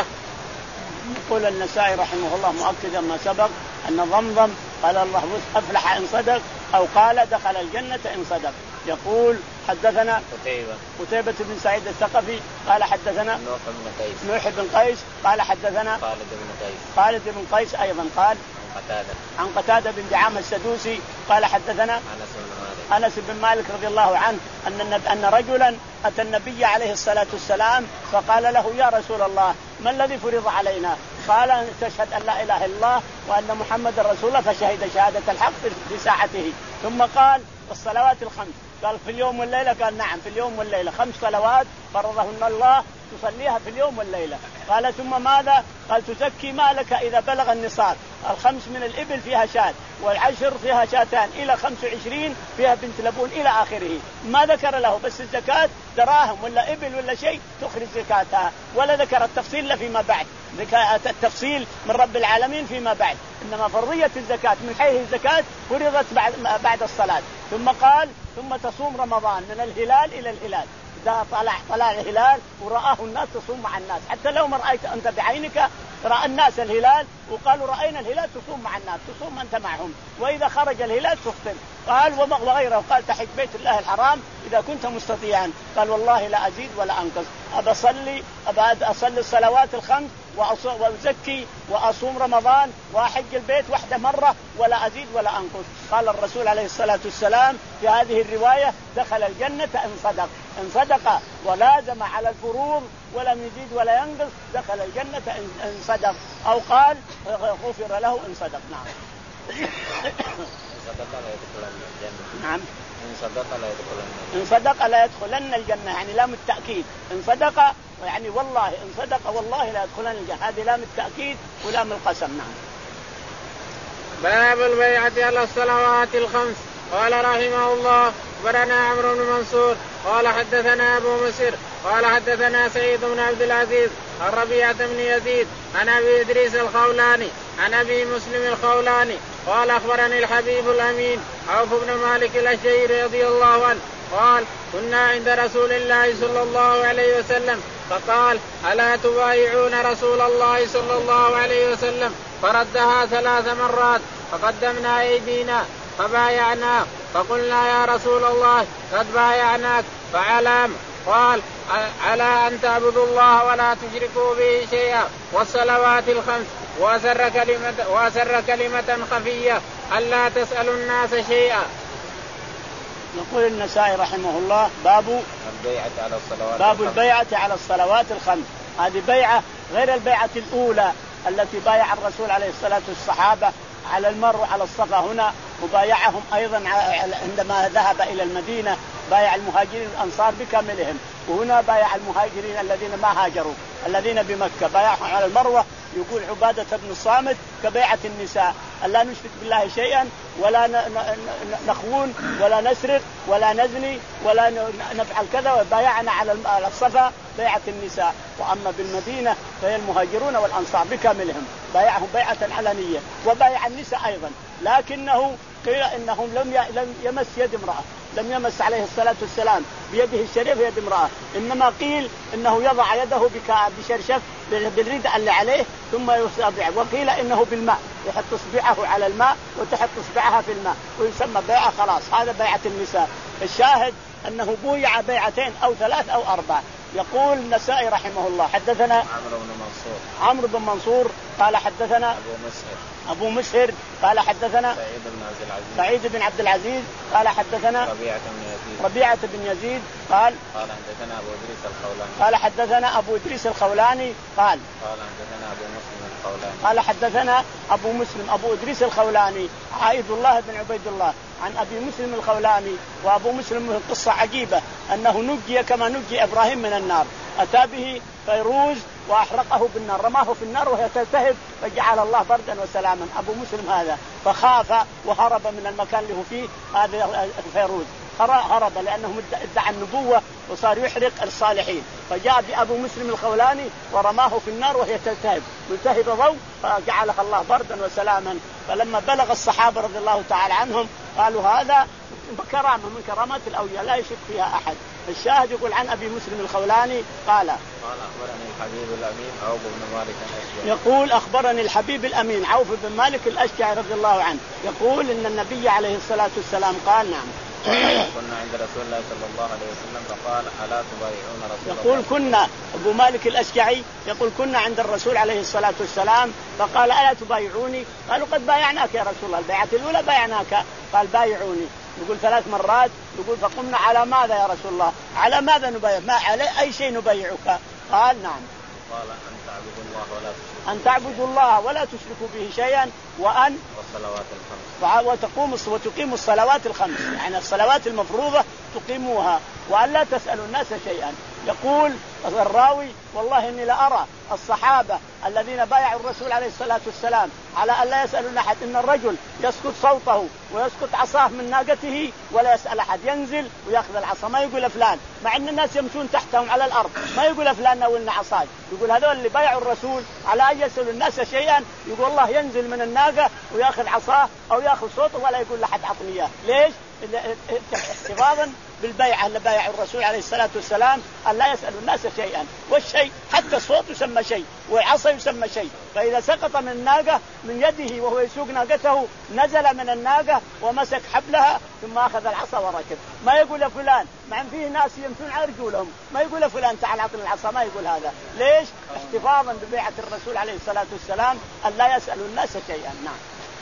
يقول النسائي رحمه الله مؤكدا ما سبق أن ضمضم قال الله أفلح إن صدق أو قال دخل الجنة إن صدق. يقول حدثنا قتيبة قتيبة بن سعيد الثقفي قال حدثنا نوح بن قيس نوح بن قيس قال حدثنا خالد بن قيس خالد بن قيس أيضا قال عن قتادة عن قتادة بن دعامة السدوسي قال حدثنا أنس بن مالك أنس بن مالك رضي الله عنه أن أن رجلا أتى النبي عليه الصلاة والسلام فقال له يا رسول الله ما الذي فرض علينا؟ قال تشهد أن لا إله إلا الله وأن محمد رسول الله فشهد شهادة الحق في ساعته. ثم قال الصلوات الخمس قال في اليوم والليلة قال نعم في اليوم والليلة خمس صلوات فرضهن الله تصليها في اليوم والليلة. قال ثم ماذا؟ قال تزكي مالك إذا بلغ النصاب الخمس من الإبل فيها شاة والعشر فيها شاتان إلى خمس وعشرين فيها بنت لبون إلى آخره. ما ذكر له بس الزكاة دراهم ولا إبل ولا شيء تخرج زكاتها ولا ذكر التفصيل إلا فيما بعد التفصيل من رب العالمين فيما بعد. إنما فرضية الزكاة من حيث الزكاة فرضت بعد بعد الصلاة. ثم قال ثم تصوم رمضان من الهلال إلى الهلال إذا طلع طلع الهلال ورآه الناس تصوم مع الناس حتى لو ما رأيت أنت بعينك رأى الناس الهلال وقالوا رأينا الهلال تصوم مع الناس تصوم أنت معهم وإذا خرج الهلال تفطر. قال وغيره قال تحج بيت الله الحرام إذا كنت مستطيعا. قال والله لا أزيد ولا أنقص أبى أصلي أبى أصلي الصلوات الخمس وأزكي وأصوم رمضان وأحج البيت واحدة مرة ولا أزيد ولا أنقص. قال الرسول عليه الصلاة والسلام في هذه الرواية دخل الجنة إن صدق إن صدق ولازم على الفروض ولم يزيد ولا ينقص دخل الجنة إن صدق أو قال غفر له إن صدق. نعم نعم إن صدق لا يدخلن إن صدق لا يدخلن الجنة يعني لام التأكيد. إن صدق يعني والله إن صدق والله لا يدخلن الجنة هذه لام التأكيد ولام القسم. نعم. باب البيعة على الصلوات الخمس. قال رحمه الله أخبرنا عمرو بن منصور قال حدثنا أبو مسر قال حدثنا سعيد بن عبد العزيز عن ربيعة بن يزيد عن أبي إدريس الخولاني عن أبي مسلم الخولاني قال أخبرني الحبيب الأمين عوف بن مالك الأشجعي رضي الله عنه قال كنا عند رسول الله صلى الله عليه وسلم فقال ألا تبايعون رسول الله صلى الله عليه وسلم فردها ثلاث مرات فقدمنا أيدينا فبايعناه فقلنا يا رسول الله قد بايعناك فعلام؟ قال على أن تعبدوا الله ولا تشركوا به شيئا والصلوات الخمس وأسر كلمة, وأسر كلمة خفية ألا تسألوا الناس شيئا. يقول النسائي رحمه الله باب البيعة على الصلوات باب البيعة على الصلوات الخمس. هذه بيعة غير البيعة الأولى التي بايع الرسول عليه الصلاة والصحابة على المر على الصفا هنا وبايعهم أيضا عندما ذهب إلى المدينة بايع المهاجرين الأنصار بكاملهم وهنا بايع المهاجرين الذين ما هاجروا الذين بمكة بايعهم على المروة. يقول عبادة بن الصامت كبيعة النساء ألا نشرك بالله شيئا ولا نخون ولا نسرق ولا نزني ولا نفعل كذا وبايعنا على الصفا بيعة النساء. وأما بالمدينة فهي المهاجرون والأنصار بكاملهم بايعهم بيعة علنية وبايع النساء أيضا. لكنه قيل إنهم لم يمس يد امرأة لم يمس عليه الصلاة والسلام بيده الشريف يد امرأة إنما قيل إنه يضع يده بشرشف بالرداء اللي عليه ثم يصبع. وقيل إنه بالماء يحط إصبعه على الماء وتحط إصبعها في الماء ويسمى بيعة خلاص. هذا بيعة النساء. الشاهد أنه بويع بيعتين أو ثلاث أو أربع. يقول النسائي رحمه الله حدثنا عمرو بن منصور عمرو بن منصور قال حدثنا أبو مسهر أبو مسهر قال حدثنا سعيد بن عبد العزيز سعيد بن عبد العزيز قال حدثنا ربيعة بن يزيد ربيعة بن يزيد قال قال حدثنا أبو إدريس الخولاني قال حدثنا أبو إدريس الخولاني قال قال حدثنا أبو مسلم الخولاني قال حدثنا أبو مسلم أبو إدريس الخولاني عائد الله بن عبيد الله عن أبي مسلم الخولاني. وأبو مسلم قصة عجيبة أنه نجي كما نجي إبراهيم من النار أتى به فيروز وأحرقه بالنار رماه في النار وهي تلتهب فجعل الله بردا وسلاما. أبو مسلم هذا فخاف وهرب من المكان اللي هو فيه هذا الفيروز هرب لأنه ادعى النبوة وصار يحرق الصالحين، فجاء بأبو مسلم الخولاني ورماه في النار وهي تلتهب ملتهب ضوء فجعلها الله بردا وسلاما. فلما بلغ الصحابة رضي الله تعالى عنهم قالوا هذا كرامة من كرامات الأولياء لا يشك فيها أحد. الشاهد يقول عن أبي مسلم الخولاني قال قال أخبرني الحبيب الأمين عوف بن مالك الأشجعي يقول أخبرني الحبيب الأمين عوف بن مالك الأشجعي رضي الله عنه يقول إن النبي عليه الصلاة والسلام قال نعم كنا عند رسول الله صلى الله عليه وسلم فقال ألا تبايعون رسول الله. يقول كنا أبو مالك الأشجعي يقول كنا عند الرسول عليه الصلاة والسلام فقال ألا تبايعوني؟ قالوا قد بايعناك يا رسول الله البيعة الأولى بايعناك. قال بايعوني. يقول ثلاث مرات. يقول فقمنا على ماذا يا رسول الله؟ على ماذا نبايع؟ ما على أي شيء نبايعك؟ قال نعم. قال أن تعبدوا الله ولا تشركوا أن تعبدوا الله ولا تشركوا به شيئا وأن والصلوات الخمس وتقوم وتقيموا الصلوات الخمس يعني الصلوات المفروضة تقيموها وأن لا تسألوا الناس شيئا. يقول الراوي والله إني لأرى الصحابة الذين بايعوا الرسول عليه الصلاة والسلام على أن لا يسألوا أحد إن الرجل يسقط صوته ويسقط عصاه من ناقته ولا يسأل أحد ينزل ويأخذ العصا ما يقول فلان مع أن الناس يمشون تحتهم على الأرض ما يقول فلان ناولنا عصاي. يقول هذول اللي بايعوا الرسول على أن يسألوا الناس شيئا يقول الله ينزل من الناقة ويأخذ عصاه أو يأخذ صوته ولا يقول لحد عطني إياه. ليش؟ احتفاظا بالبيعة اللي بايع الرسول عليه الصلاة والسلام أن لا يسأل الناس شيئا. والشيء حتى الصوت يسمى شيء والعصا يسمى شيء. فإذا سقط من الناقة من يده وهو يسوق ناقته نزل من الناقة ومسك حبلها ثم أخذ العصا وركب ما يقول فلان مع أن فيه ناس يمشون على رجولهم ما يقول فلان تعال عطني العصا ما يقول هذا. ليش؟ احتفاظا ببيعة الرسول عليه الصلاة والسلام أن لا يسأل الناس شيئا. نعم.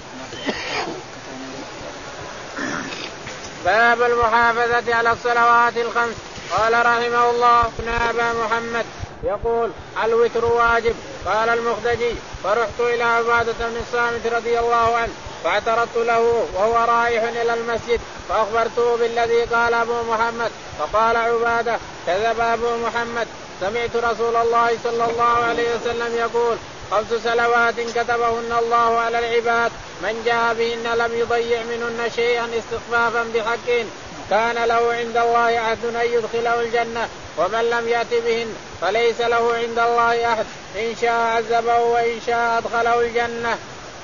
باب المحافظة على الصلوات الخمس. قال رحمه الله ابن أبا محمد يقول الوتر واجب. قال المخدجي فرحت إلى عبادة بن الصامت رضي الله عنه فاعترضت له وهو رايح إلى المسجد فأخبرته بالذي قال أبو محمد فقال عبادة كذب أبو محمد سمعت رسول الله صلى الله عليه وسلم يقول خمس صلوات كتبهن الله على العباد من جاء بهن لم يضيع منهن شيئا استخفافا بحق كان له عند الله عهد أن يدخله الجنة ومن لم يأت بهن فليس له عند الله عهد إن شاء عذبه وإن شاء أدخله الجنة.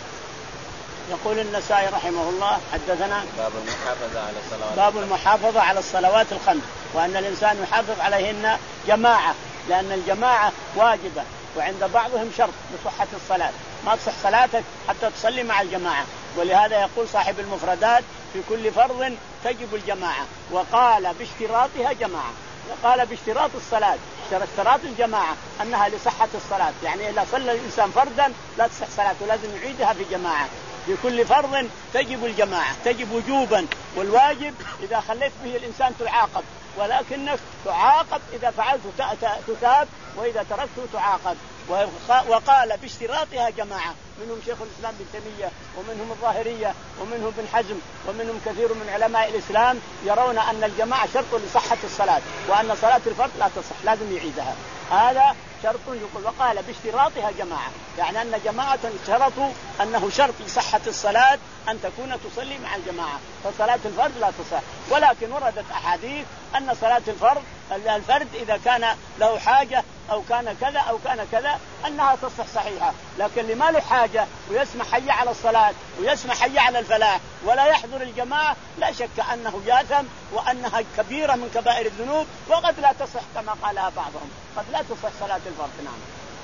يقول النسائي رحمه الله حدثنا باب المحافظة على الصلوات باب المحافظة على الصلوات الخمس وأن الإنسان يحافظ عليهن جماعة لأن الجماعة واجبة وعند بعضهم شرط لصحة الصلاة ما تصح صلاتك حتى تصلي مع الجماعة. ولهذا يقول صاحب المفردات في كل فرض تجب الجماعة وقال باشتراطها جماعة وقال باشتراط الصلاة اشتراط الجماعة أنها لصحة الصلاة يعني إذا صلى الإنسان فردا لا تصح صلاته لازم يعيدها في جماعة. في كل فرض تجب الجماعة تجب وجوبا والواجب إذا خليت به الإنسان تعاقب ولكنك تعاقب إذا فعلت تثاب وإذا تركته تعاقب. وقال باشتراطها جماعة منهم شيخ الإسلام بن تيمية ومنهم الظاهرية ومنهم ابن حزم ومنهم كثير من علماء الإسلام يرون أن الجماعة شرط لصحة الصلاة وأن صلاة الفرد لا تصح لازم يعيدها. هذا شرط يقول وقال باشتراطها جماعة يعني أن جماعة شرطوا أنه شرط لصحة الصلاة أن تكون تصلي مع الجماعة فصلاة الفرد لا تصح. ولكن وردت أحاديث أن صلاة الفرد الفرد إذا كان له حاجة أو كان كذا أو كان كذا أنها تصح صحيحة. لكن لما له حاجة ويسمع حي على الصلاة ويسمع حي على الفلاح ولا يحضر الجماعة لا شك أنه جاثم وأنها كبيرة من كبائر الذنوب وقد لا تصح كما قالها بعضهم قد لا تصح صلاة الفرد. نعم.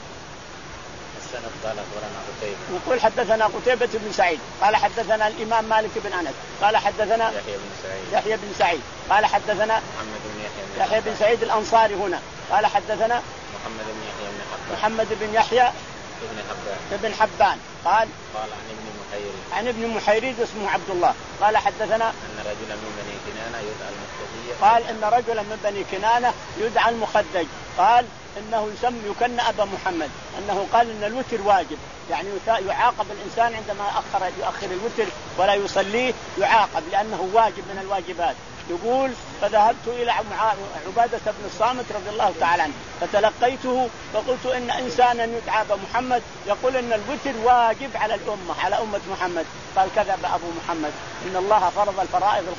السند قال أخبرنا قتيبة يقول حدثنا قتيبة بن سعيد قال حدثنا الإمام مالك بن أنس قال حدثنا يحيى بن سعيد يحيى بن سعيد قال حدثنا محمد بن يحيى يحيى بن سعيد الأنصاري هنا قال حدثنا محمد بن يحيى بن حبان محمد بن يحيى ابن حبان ابن حبان قال قال عن ابن محيريز عن ابن محيريز اسمه عبد الله قال حدثنا أن رجلا من بني كنانة يدعى المخدجي قال إن رجلا من بني كنانة يدعى المخدج قال إنه يسمى يكن أبا محمد أنه قال إن الوتر واجب يعني يعاقب الإنسان عندما أخر يؤخر الوتر ولا يصليه يعاقب لأنه واجب من الواجبات. يقول فذهبت إلى عبادة بن الصامت رضي الله تعالى عنه فتلقيته فقلت إن إنسانا يدعى أبا محمد يقول إن الوتر واجب على الأمة على أمة محمد. قال كذب أبو محمد إن الله فرض الفرائض الخمس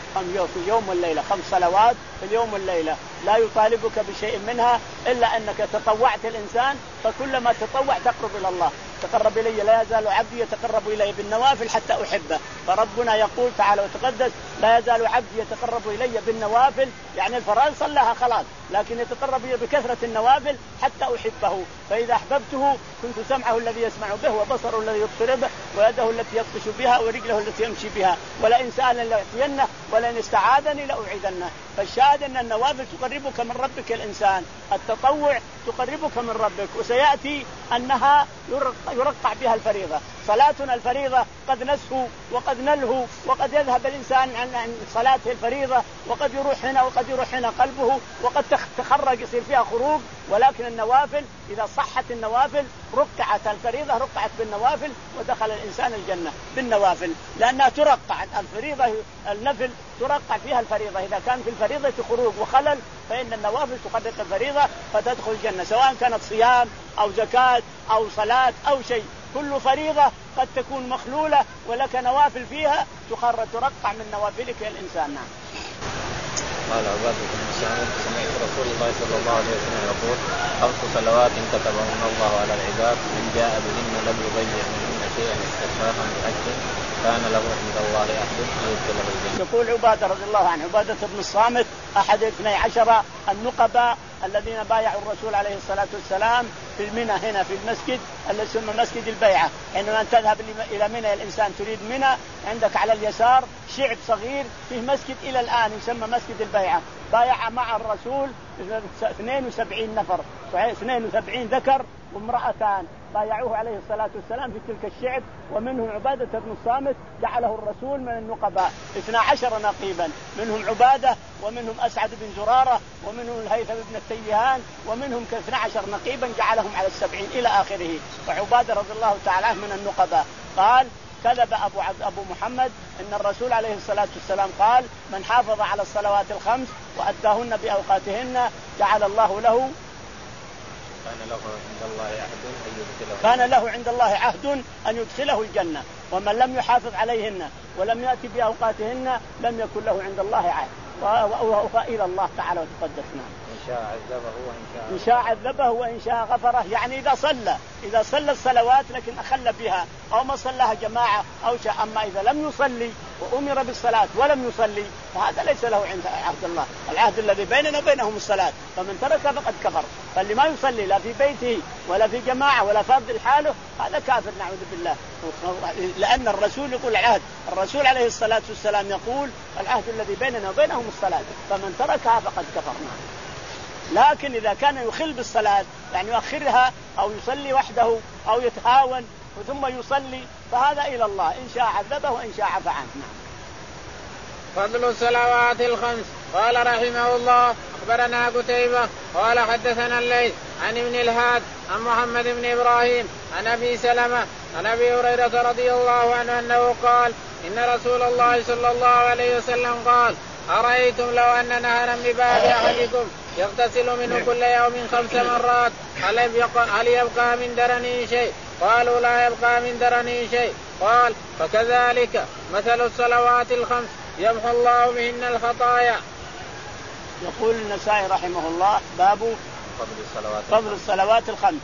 في اليوم والليلة، خمس صلوات في اليوم والليلة، لا يطالبك بشيء منها إلا أنك تطوعت الإنسان، فكلما تطوع تقرب إلى الله. تقرب إلي لا يزال عبدي يتقرب إلي بالنوافل حتى أحبه. فربنا يقول تعالى وتقدس لا يزال عبدي يتقرب إلي بالنوافل، يعني الفرائض صلىها خلاص، لكن يتقرب إلي بكثرة النوافل حتى أحبه. فإذا أحببته كنت سمعه الذي يسمع به، وبصره الذي يبصر به، ويده التي يبطش بها، ورجله التي يمشي بها، ولئن سألني لأعطينه، ولئن استعاذني لأعيذنه. فالشاهد أن النوافل تقربك من ربك الإنسان، التطوع تقربك من ربك. وسيأتي أنها يرقع بها الفريضة. صلاتنا الفريضة قد نسهو وقد نلهو، وقد يذهب الإنسان عن صلاته الفريضة، وقد يروح هنا وقد يروح هنا قلبه، وقد تخرج يصير فيها خروج. ولكن النوافل إذا صحت النوافل رقعت الفريضة، رقعت بالنوافل، ودخل الإنسان الجنة بالنوافل، لأنها ترقع الفريضة. النفل ترقع فيها الفريضة، إذا كان في الفريضة خروج وخلل فإن النوافل تقرق الفريضة فتدخل الجنة، سواء كانت صيام أو زكاة أو صلاة أو شيء. كل فريضة قد تكون مخلولة ولك نوافل فيها تخرج ترقع من نوافلك يا الإنسان. نعم. قال عبادة بن الصامت سمعت رسول الله صلى الله عليه وسلم يقول خمس صلوات كتبهن الله على العباد من جاء بهن لم يضيع منهن شيئا استخفافا بحج كان له عند الله عهد ان يدخله الجنة. يقول عبادة رضي الله عنه، عبادة بن الصامت أحد اثني عشر النقباء الذين بايعوا الرسول عليه الصلاة والسلام في المنى هنا في المسجد الذي يسمى مسجد البيعة. حينما تذهب إلى منى الإنسان تريد منى، عندك على اليسار شعب صغير فيه مسجد إلى الآن يسمى مسجد البيعة. بايع مع الرسول اثنين وسبعين نفر، اثنين وسبعين ذكر وامرأتان بايعوه عليه الصلاة والسلام في تلك الشعب، ومنهم عبادة بن الصامت جعله الرسول من النقباء اثنا عشر نقيبا، منهم عبادة ومنهم أسعد بن زرارة ومنهم الهيثم بن التيهان ومنهم كاثنا عشر نقيبا جعلهم على السبعين إلى آخره. وعبادة رضي الله تعالى من النقباء. قال كذب أبو, عبد أبو محمد إن الرسول عليه الصلاة والسلام قال من حافظ على الصلوات الخمس وأداهن بأوقاتهن جعل الله له كان له عند الله عهد أن يدخله كان له عند الله عهد أن يدخله الجنة، ومن لم يحافظ عليهن ولم يأتي بأوقاتهن لم يكن له عند الله عهد، وإلى الله تعالى وتقدسنا. إن شاء عذبه وإن شاء إن شاء عذبه وإن شاء غفره. يعني إذا صلى إذا صلى الصلوات لكن أخل بها أو ما صلىها جماعة أو شاء. أما إذا لم يصلي وأمر بالصلاة ولم يصلي فهذا ليس له عند عهد الله. العهد الذي بيننا وبينهم الصلاة، فمن ترك فقد كفر. فاللي ما يصلي لا في بيته ولا في جماعة ولا فرض الحاله هذا كافر نعوذ بالله. لأن الرسول يقول العهد، الرسول عليه الصلاة والسلام يقول العهد الذي بيننا وبينهم الصلاة، فمن تركها فقد كفر. لكن إذا كان يخل بالصلاة يعني يؤخرها أو يصلي وحده أو يتهاون ثم يصلي فهذا إلى الله، إن شاء عذبه وإن شاء عفى عنه. فضل الصلوات الخمس. قال رحمه الله أخبرنا قتيبة قال حدثنا الليث عن ابن الهاد عن محمد بن إبراهيم عن أبي سلمة عن أبي هريرة رضي الله عنه أنه قال إن رسول الله صلى الله عليه وسلم قال أرأيتم لو أن نهرا بباب أحدكم يغتسل منه كل يوم خمس مرات هل يبقى, هل يبقى من درنه شيء؟ قالوا لا يبقى من درنه شيء. قال فكذلك مثل الصلوات الخمس يمحو الله بهن الخطايا. يقول النسائي رحمه الله باب فضل الصلوات, فضل الصلوات الخمس.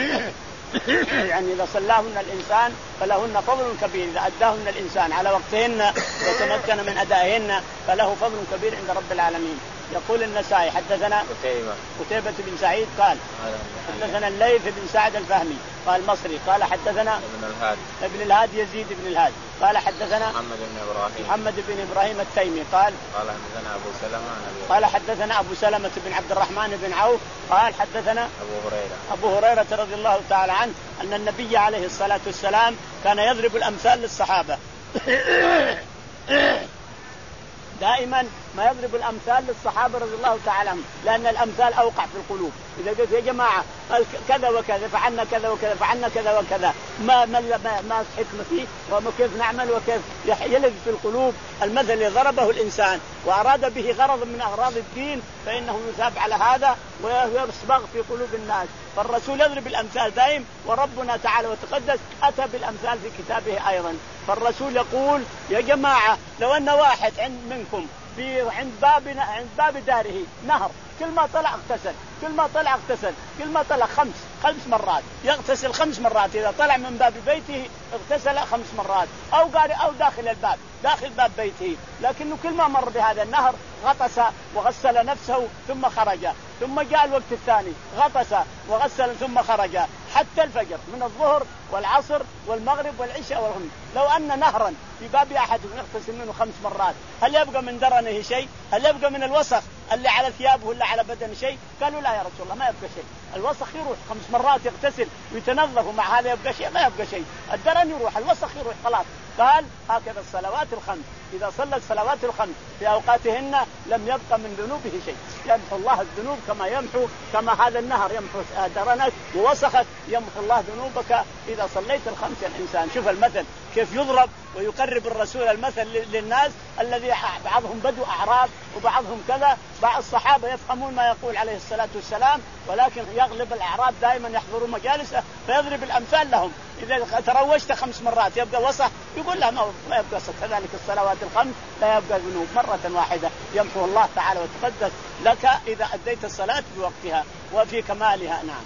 يعني إذا صلاهن الإنسان فلهن فضل كبير، إذا أداهن الإنسان على وقتهن وتمكن من أدائهن فله فضل كبير عند رب العالمين. يقول النسائي حدثنا قتيبة قتيبة بن سعيد قال حدثنا الليث بن سعد الفهمي قال مصري قال حدثنا ابن الهاد ابن الهاد يزيد بن الهاد قال حدثنا محمد بن إبراهيم محمد بن إبراهيم التيمي قال قال حدثنا أبو سلمة قال حدثنا أبو سلمة بن عبد الرحمن بن عوف قال حدثنا أبو هريرة أبو هريرة رضي الله تعالى عنه أن النبي عليه الصلاة والسلام كان يضرب الأمثال للصحابة. دائما ما يضرب الأمثال للصحابة رضي الله تعالى عنهم، لأن الأمثال أوقع في القلوب إذا قلت يا جماعة كذا وكذا فعلنا كذا وكذا فعلنا كذا وكذا ما ما ما, ما حكمة فيه وكيف نعمل وكيف يلد في القلوب المثل اللي ضربه الإنسان وأراد به غرض من أغراض الدين فإنه يثاب على هذا ويصبغ في قلوب الناس. فالرسول يضرب الأمثال دائم وربنا تعالى وتقدس أتى بالأمثال في كتابه أيضا. فالرسول يقول يا جماعة لو أن واحد عند منكم في عند باب عند باب داره نهر كل ما طلع اغتسل كل ما طلع اغتسل كل ما طلع خمس خمس مرات يغتسل خمس مرات إذا طلع من باب بيته اغتسل خمس مرات أو قال أو داخل الباب داخل باب بيته لكنه كل ما مر بهذا النهر غطس وغسل نفسه ثم خرج ثم جاء الوقت الثاني غطس وغسل ثم خرج حتى الفجر من الظهر والعصر والمغرب والعشاء والغروب. لو أن نهرا في باب أحد يغتسل منه خمس مرات هل يبقى من درنه شيء؟ هل يبقى من الوسخ اللي على ثيابه ولا على بدن شيء؟ قالوا لا يا رسول الله ما يبقى شيء. الوسخ يروح خمس مرات يغتسل ويتنظف مع هذا يبقى شيء؟ ما يبقى شيء. الدرن يروح الوسخ يروح خلاص. قال هكذا الصلوات الخمس إذا صلى الصلوات الخمس في أوقاتهن لم يبقى من ذنوبه شيء. يمحو الله الذنوب كما يمحو كما هذا النهر يمحو درنك ووسخك يمحو الله ذنوبك إذا صليت الخمس يا الإنسان. شوف المثل كيف يضرب ويقرب الرسول المثل للناس الذي بعضهم بدو أعراب وبعضهم كذا. بعض الصحابة يفهمون ما يقول عليه الصلاة والسلام ولكن يغلب الأعراب دائما يحضرون مجالسه فيضرب الأمثال لهم. إذا تروجت خمس مرات يبقى وسخ يقول لا ما يبقى وسخ. كذلك الصلوات الخمس لا يبقى ذنوب مرة واحدة يمحو الله تعالى وتقدس لك إذا أديت الصلاة بوقتها وفي كمالها. نعم.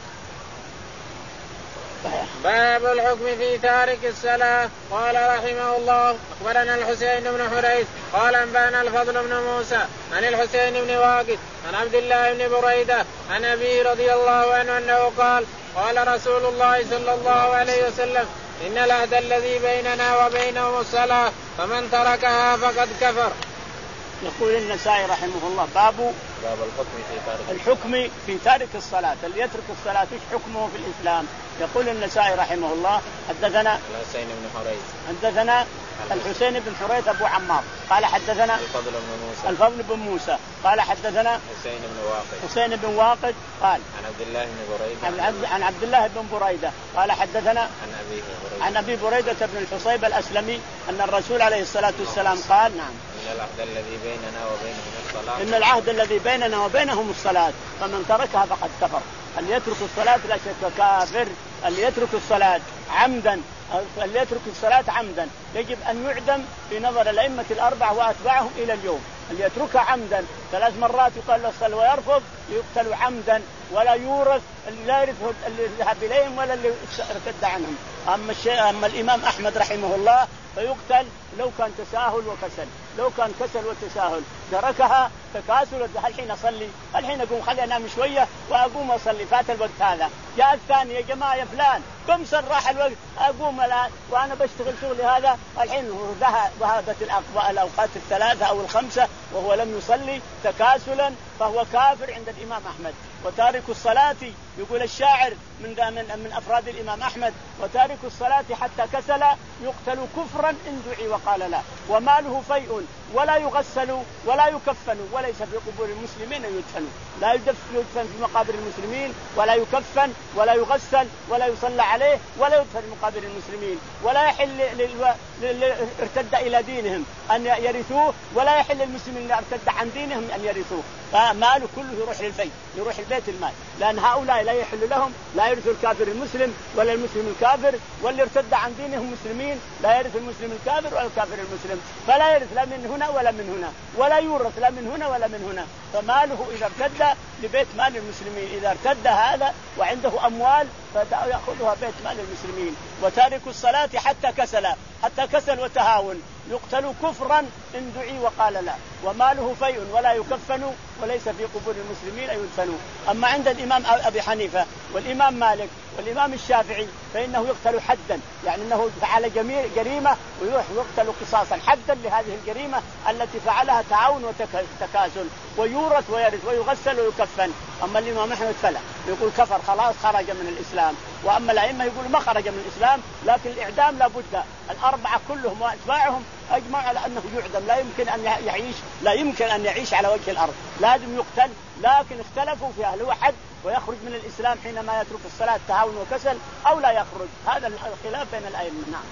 باب الحكم في تارك الصلاة. قال رحمه الله أخبرنا الحسين بن حريث قال أنبأنا الفضل بن موسى عن الحسين بن واقد عن عبد الله بن بريدة عن أبي رضي الله عنه أنه قال قال رسول الله صلى الله عليه وسلم إن العهد الذي بيننا وبينهم الصلاة فمن تركها فقد كفر. يقول النسائي رحمه الله باب باب الحكم في تارك الحكم في تارك الصلاة. اللي يترك الصلاة ايش حكمه في الإسلام؟ يقول النسائي رحمه الله حدثنا الحسين بن حريث حدثنا الحسين بن حريث أبو عمار قال حدثنا الفضل بن موسى الفضل بن موسى قال حدثنا حسين بن واقد حسين بن واقد قال عن عبد الله بن بريدة عن عبد, عن عبد الله بن بريدة قال حدثنا عن أبي بريدة عن أبي بريدة بن الحصيب الأسلمي أن الرسول عليه الصلاة والسلام قال نعم إن العهد الذي بيننا وبينهم الصلاة إن العهد الذي بيننا وبينهم الصلاة فمن تركها فقد كفر. اللي يترك الصلاة لا شك كافر. اللي يترك الصلاة عمدا اللي يترك الصلاة عمدا يجب أن يعدم في نظر الأئمة الأربعة وأتباعهم إلى اليوم. اللي يتركها عمدا ثلاث مرات يقال له صل ويرفض يقتل عمدا ولا يورث لا يرث اللي ذهب إليهم ولا اللي ارتد عنهم. أما, الشيء أما الإمام أحمد رحمه الله فيقتل لو كان تساهل وكسل. لو كان كسل وتساهل تركها تكاسل الحين أصلي الحين أقوم خلي أنام شوية وأقوم أصلي فات الوقت هذا. جاء الثاني يا جماعة يا فلان قم صل راح الوقت أقوم الآن وأنا بشتغل شغلي هذا الحين ذهبت الأوقات الثلاثة أو الخمسة وهو لم يصلي تكاسلا فهو كافر عند الإمام أحمد. وتارك الصلاة يقول الشاعر من من من أفراد الإمام أحمد وتارك الصلاة حتى كسل يقتل كفرا إن دعي وقال لا وماله فيء ولا يغسل ولا يكفن وليس في قبور المسلمين يدفن. لا يدفن في مقابر المسلمين ولا يكفن ولا يغسل ولا يصلى عليه ولا يدفن في مقابر المسلمين ولا يحل للي ارتد إلى دينهم أن يرثوه ولا يحل للمسلمين اللي ارتد عن دينهم أن يرثوه. فماله كله يروح للفي يروح البيت المال لأن هؤلاء لا يحل لهم لا يرث الكافر المسلم ولا المسلم الكافر واللي ارتد عن دينهم مسلمين لا يرث المسلم الكافر ولا الكافر المسلم فلا يرث لا من هنا ولا من هنا ولا يورث لا من هنا ولا من هنا. فماله إذا ارتد لبيت مال المسلمين إذا ارتد هذا وعنده أموال فيأخذها بيت مال المسلمين. وتارك الصلاة حتى كسل حتى كسل وتهاون يقتل كفرا إن دعي وقال لا وماله فيء ولا يكفن وليس في قبور المسلمين يدفنون. أما عند الإمام أبي حنيفة والإمام مالك والإمام الشافعي فإنه يقتل حدا يعني أنه فعل جريمة ويروح يقتل قصاصا حدا لهذه الجريمة التي فعلها تعاون وتكاسل ويورث ويرث ويغسل ويكفن. أما الإمام أحمد فلا يقول كفر خلاص خرج من الإسلام. وأما الأئمة يقول ما خرج من الإسلام لكن الإعدام لابد. الأربعة كلهم وأتباعهم أجمع على أنه يعدم لا يمكن أن يعيش لا يمكن أن يعيش على وجه الأرض لازم يقتل. لكن اختلفوا في هل هو حد ويخرج من الإسلام حينما يترك الصلاة تهاون وكسل أو لا يخرج. هذا الخلاف بين الأئمة. نعم.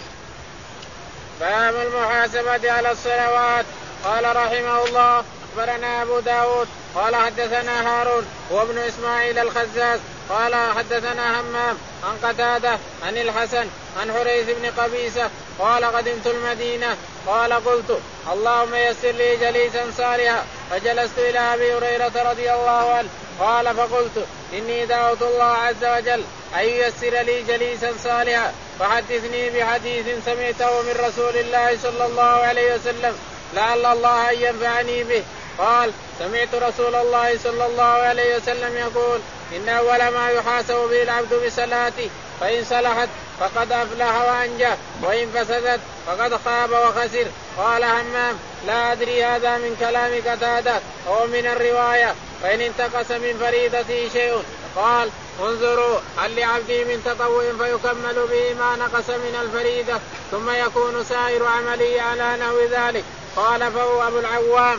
باب المحاسبة على الصلوات. قال رحمه الله أخبرنا أبو داود قال حدثنا هارون هو ابن إسماعيل الخزاز قال حدثنا همام عن قتادة عن الحسن عن حريث بن قبيسة قال قدمت المدينة قال قلت اللهم يسر لي جليسا صالحا فجلست إلى أبي هريرة رضي الله عنه قال فقلت إني دعوت الله عز وجل أن ييسر لي جليسا صالحا فحدثني بحديث سمعته من رسول الله صلى الله عليه وسلم لعل الله أن ينفعني به. قال سمعت رسول الله صلى الله عليه وسلم يقول إن أول ما يحاسب به العبد بصلاته فإن صلحت فقد أفلح وأنجى وإن فسدت فقد خاب وخسر. قال همام لا أدري هذا من كلام قتادة أو من الرواية فإن انتقص من فريضته شيء. قال انظروا هل لعبدي من تطوع فيكمل به ما نقص من الفريضة ثم يكون سائر عملي على نحو ذلك. قال فهو أبو العوام.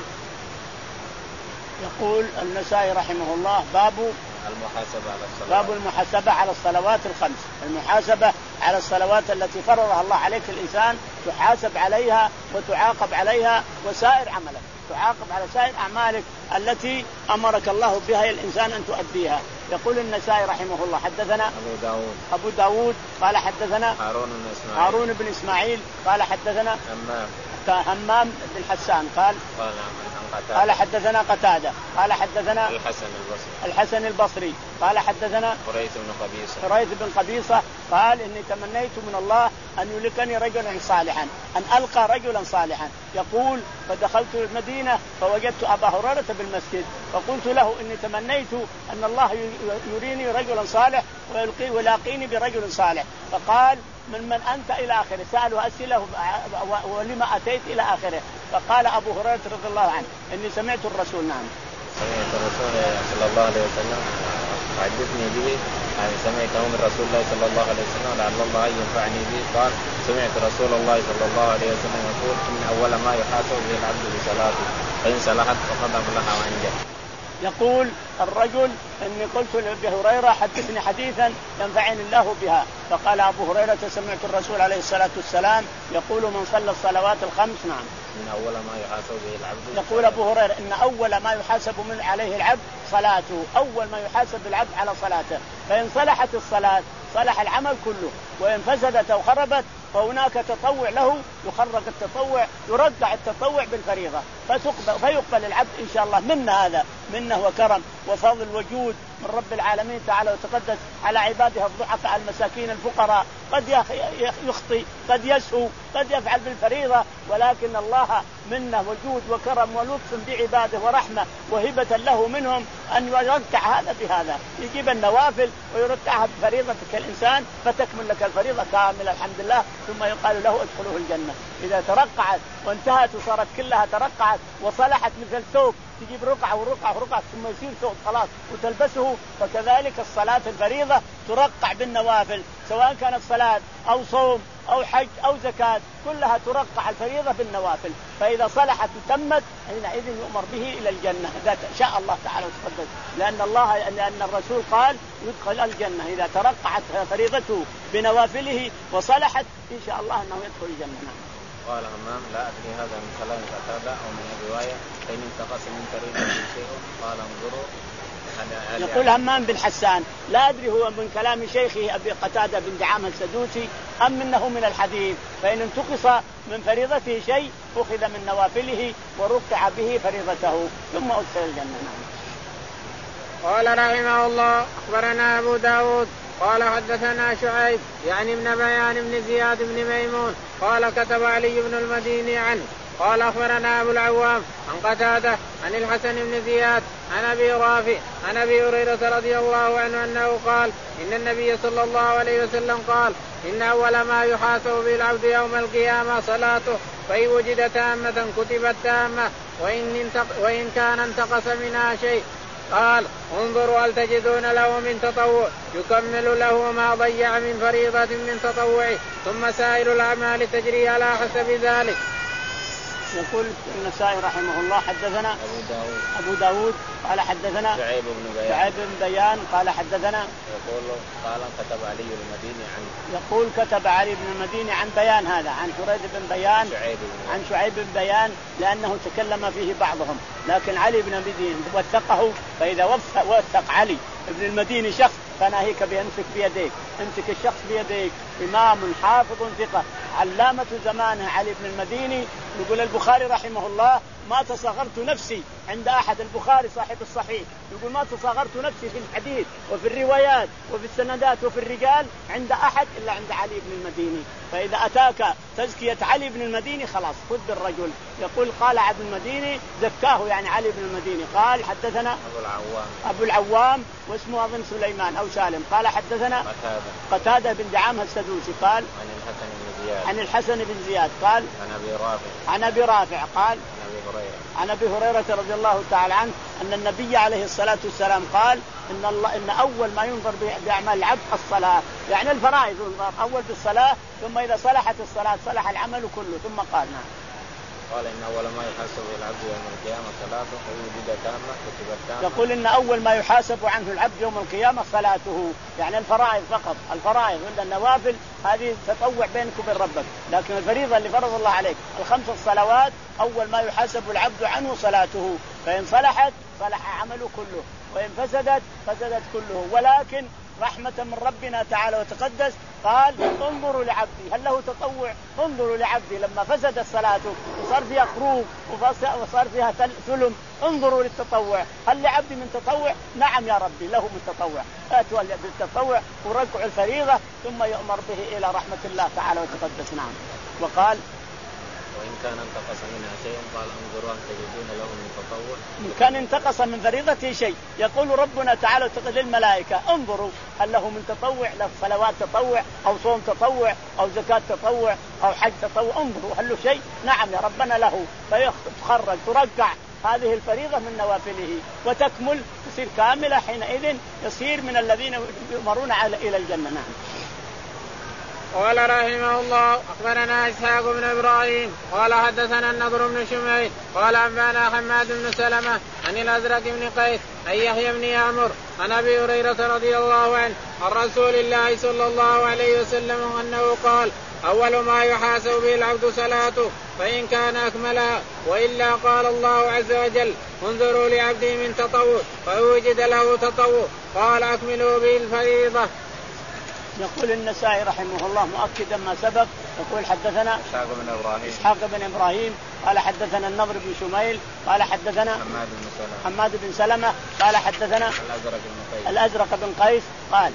يقول النسائي رحمه الله باب المحاسبة على الصلوات. باب المحاسبة على الصلوات الخمس. المحاسبة على الصلوات التي فرضها الله عليك الإنسان تحاسب عليها وتعاقب عليها وسائر عملك تعاقب على سائر أعمالك التي أمرك الله بها الإنسان أن تؤديها. يقول النسائي رحمه الله حدثنا أبو داود أبو داود قال حدثنا هارون بن إسماعيل هارون بن إسماعيل قال حدثنا همام همام بن حسان قال قال قال حدثنا قتادة قال حدثنا الحسن البصري الحسن البصري قال حدثنا حريث بن قبيصة حريث بن قبيصة قال إني تمنيت من الله أن يلقني رجلا صالحا أن ألقى رجلا صالحا. يقول فدخلت المدينة فوجدت أبا هريرة بالمسجد فقلت له إني تمنيت أن الله يريني رجلا صالح ويلقي ويلاقيني برجل صالح. فقال من من أنت إلى آخره سأله أسئلة ولما أتيت إلى آخره. فقال أبو هريرة رضي الله عنه إني سمعت الرسول. نعم سمعت الرسول صلى الله عليه وسلم حدثني به يعني سمعته من رسول الله صلى الله عليه وسلم لعل الله ينفعني به. قال سمعت رسول الله صلى الله عليه وسلم يقول إن أول ما يحاسب به العبد بصلاته فإن صلحت فقد أفلح وأنجح. يقول الرجل إني قلت لأبي هريرة حدثني حديثا ينفعني الله بها. فقال أبو هريرة سمعت الرسول عليه الصلاة والسلام يقول من صلى الصلوات الخمس. نعم إن أول ما يحاسب به العبد يقول أبو هريرة إن أول ما يحاسب من عليه العبد صلاته. أول ما يحاسب العبد على صلاته فإن صلحت الصلاة صلح العمل كله وإن فسدت أو خربت فهناك تطوع له يخرج التطوع يرجع التطوع بالفريضة فتقبل فيقبل العبد إن شاء الله. منا هذا منه وكرم وفضل وجود من رب العالمين تعالى وتقدس على عباده الضعفاء المساكين الفقراء. قد يخطئ قد يسهو قد يفعل بالفريضة ولكن الله منه وجود وكرم ولطف بعباده ورحمة وهبة له منهم أن يركع هذا بهذا يجيب النوافل ويركعها بفريضة كالإنسان فتكمل لك الفريضة كاملة الحمد لله ثم يقال له ادخلوه الجنة. إذا ترقعت وانتهت وصارت كلها ترقعت وصلحت مثل ثوب تجيب رقعة ورقعة ورقعة ثم يصير ثوب خلاص وتلبسه. فكذلك الصلاة الفريضة ترقع بالنوافل سواء كانت صلاة أو صوم أو حج أو زكاة كلها ترقع الفريضة بالنوافل. فإذا صلحت وتمت حينئذ يؤمر به إلى الجنة إذا شاء الله تعالى وتقدس لأن الله لأن الرسول قال يدخل الجنة إذا ترقعت فريضته بنوافله وصلحت إن شاء الله أنه يدخل الجنة. قال همام لا أدري هذا من كلام قتادة أو من الرواية فإن انتقص من فريضة شيء. قال انظروا يقول همام بن حسان لا أدري هو من كلام شيخه أبي قتادة بن دعامة السدوسي أم منه من الحديث. فإن انتقص من فريضته شيء أخذ من نوافله وركع به فريضته ثم أدخل الجنة. قال رحمه الله أخبرنا أبو داود قال حدثنا شعيب يعني ابن بيان بن زياد بن ميمون قال كتب علي بن المديني عنه قال أخبرنا أبو العوام عن قتادة عن الحسن بن زياد عن أبي رافع عن أبي هريرة رضي الله عنه أنه قال إن النبي صلى الله عليه وسلم قال إن أول ما يحاسب به العبد يوم القيامة صلاته فإن وجد تامة كتبت تامة وإن, انتق وإن كان انتقص منها شيء. قال انظروا هل تجدون له من تطوع يكمل له ما ضيع من فريضة من تطوعه ثم سائر الأعمال تجري على حسب ذلك. يقول النسائي رحمه الله حدثنا أبو داود أبو داود قال حدثنا شعيب بن بيان شعيب بن بيان قال حدثنا يقول قال كتب علي المديني عن يقول كتب علي بن المديني عن بيان هذا عن حريث بن بيان شعيب بن عن شعيب بن بيان لأنه تكلم فيه بعضهم، لكن علي بن المديني وثقه. فإذا وثق علي ابن المديني شخص فناهيك بأمسك بيديك، امسك الشخص بيديك. إمام حافظ ثقة علامة زمانه علي بن المديني. يقول البخاري رحمه الله ما تصغرت نفسي عند أحد، البخاري صاحب الصحيح يقول ما تصغرت نفسي في الحديث وفي الروايات وفي السندات وفي الرجال عند أحد إلا عند علي بن المديني. فإذا أتاك تزكية علي بن المديني خلاص خذ بالرجل. يقول قال عبد المديني زكاه يعني علي بن المديني. قال حدثنا أبو العوام أبو العوام واسمه أظن سليمان أو سالم. قال حدثنا قتادة قتادة بن دعامة السدوسي قال عن الحسن بن زياد عن الحسن بن زياد قال عن أبي رافع عن أبي رافع قال عن أبي هريرة عن أبي هريرة رضي الله تعالى عنه أن النبي عليه الصلاة والسلام قال إن الله إن أول ما ينظر بأعمال العبد الصلاة، يعني الفرائض ينظر أول بالصلاة، ثم إذا صلحت الصلاة صلح العمل كله. ثم قال نعم قال إن أول ما يحاسب العبد يوم القيامة صلاته ووجد تامة كتبت تامة. يقول إن أول ما يحاسب عنه العبد يوم القيامة صلاته، يعني الفرائض فقط. الفرائض عند النوافل هذه تطوع بينك وبين ربك، لكن الفريضة اللي فرض الله عليك الخمس الصلوات أول ما يحاسب العبد عنه صلاته، فإن صلحت صلح عمله كله، وإن فسدت فسدت كله. ولكن رحمة من ربنا تعالى وتقدس قال انظروا لعبدي هل له تطوع، انظروا لعبدي لما فسدت صلاته وصار فيها خروج وصار فيها ثلم، انظروا للتطوع هل لعبدي من تطوع؟ نعم يا ربي له من تطوع، اتوا بالتطوع وركعوا الفريضة ثم يؤمر به إلى رحمة الله تعالى وتقدس. نعم. وقال وإن كان انتقص منها شيء قال انظروا هل تجدون له من تطوع. إن كان انتقص من فريضته شيء يقول ربنا تعالى للملائكة انظروا هل له من تطوع، له صلوات تطوع أو صوم تطوع أو زكاة تطوع أو حج تطوع، انظروا هل له شيء؟ نعم يا ربنا له. فيخرج ترجع هذه الفريضة من نوافله وتكمل تصير كاملة، حينئذ يصير من الذين يؤمرون إلى الجنة. نعم. قال رحمه الله أخبرنا إسحاق بن إبراهيم قال حدثنا النضر بن شميل قال أنبانا حماد بن سلمة عن الأزرق بن قيس عن يحيى بن يعمر عن أبي هريرة رضي الله عنه عن رسول الله صلى الله عليه وسلم أنه قال أول ما يحاسب به العبد صلاته فإن كان أكملها وإلا قال الله عز وجل انظروا لعبدي من تطوع فوجد له تطوع قال أكملوا به الفريضة. يقول النسائي رحمه الله مؤكدا ما سبق. يقول حدثنا إسحاق بن إبراهيم إسحاق بن إبراهيم قال حدثنا النضر بن شميل قال حدثنا حماد بن سلمة حماد بن سلمة قال حدثنا الأزرق بن قيس الأزرق بن قيس قال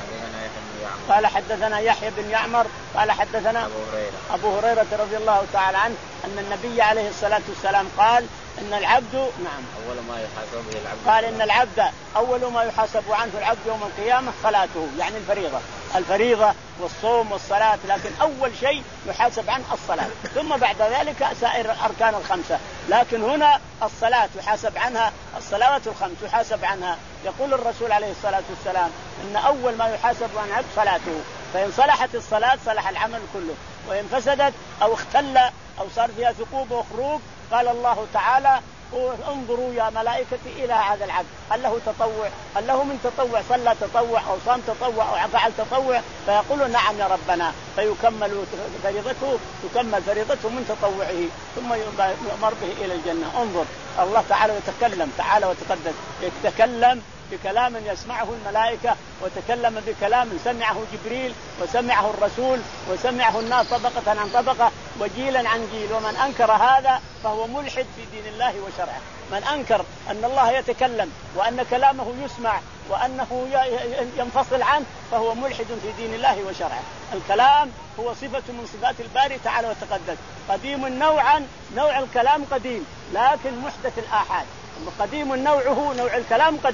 قال حدثنا يحيى بن يعمر قال حدثنا يحيى بن يعمر قال حدثنا أبو هريرة أبو هريرة رضي الله تعالى عنه أن النبي عليه الصلاة والسلام قال إن العبد نعم أول ما يحاسب به العبد قال إن العبد أول ما يحاسب عنه العبد يوم القيامة صلاته، يعني الفريضة الفريضة والصوم والصلاة، لكن أول شيء يحاسب عنه الصلاة، ثم بعد ذلك سائر الأركان الخمسة، لكن هنا الصلاة يحاسب عنها، الصلوات الخمس يحاسب عنها. يقول الرسول عليه الصلاة والسلام إن أول ما يحاسب عن العبد صلاته، فإن صلحت الصلاة صلح العمل كله، وإن فسدت أو اختل أو صار فيها ثقوب وخروج قال الله تعالى انظروا يا ملائكتي إلى هذا العبد هل له تطوع، هل له من تطوع، صلى تطوع أو صام تطوع أو فعل تطوع، فيقولوا نعم يا ربنا، فيكمل فريضته تكمل فريضته من تطوعه ثم يؤمر به إلى الجنة. انظر الله تعالى يتكلم تعالى وتقدس، يتكلم بكلام يسمعه الملائكة، وتكلم بكلام سمعه جبريل وسمعه الرسول وسمعه الناس طبقة عن طبقة وجيلا عن جيل. ومن أنكر هذا فهو ملحد في دين الله وشرعه. من أنكر أن الله يتكلم وأن كلامه يسمع وأنه ينفصل عنه فهو ملحد في دين الله وشرعه. الكلام هو صفة من صفات الباري تعالى وتقدس، قديم نوعا، نوع الكلام قديم لكن محدث الآحاد، قديم نوعه نوع الكلام قديم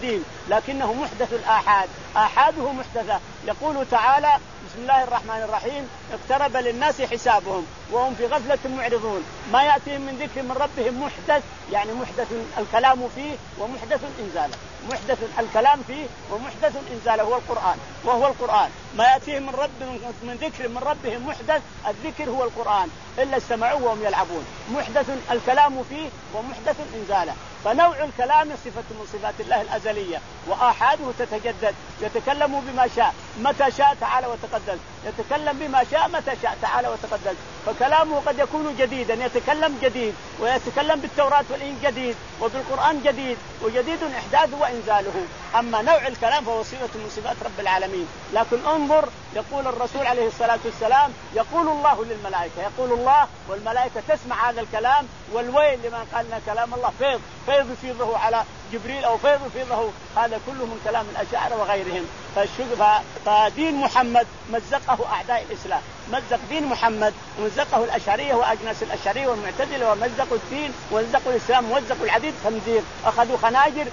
لكنه محدث الآحاد، آحاده محدثة. يقول تعالى بسم الله الرحمن الرحيم اقترب للناس حسابهم وهم في غفلة معرضون ما يأتيهم من ذكر من ربهم محدث، يعني محدث الكلام فيه ومحدث إنزاله، محدث الكلام فيه ومحدث إنزاله هو القرآن، وهو القرآن ما يأتيهم من رب من ذكر من ربهم محدث، الذكر هو القرآن إلا استمعوا وهم يلعبون، محدث الكلام فيه ومحدث إنزاله. فنوع الكلام صفة من صفات الله الأزلية، وآحاده تتجدد، يتكلم بما شاء متى شاء تعالى وتقدس، يتكلم بما شاء متى شاء تعالى وتقدس. فكلامه قد يكون جديدا، يتكلم جديد ويتكلم بالتوراة والإنجيل جديد وبالقرآن جديد، وجديد إحداثه وإنزاله. أما نوع الكلام فهو صفة من صفات رب العالمين. لكن انظر يقول الرسول عليه الصلاة والسلام يقول الله للملائكة، يقول الله والملائكة تسمع هذا الكلام، والويل لمن قال إن كلام الله فيض فيض يفيضه على جبريل أو فيض يفيضه، هذا كله من كلام الأشاعرة وغيرهم. فدين محمد مزقه أعداء الإسلام، مزق دين محمد ومزقه الأشعرية وأجناس الأشعرية والمعتزلة، ومزقوا الدين ومزقوا الإسلام ومزقوا العديد تمزيق، أخذوا خناجر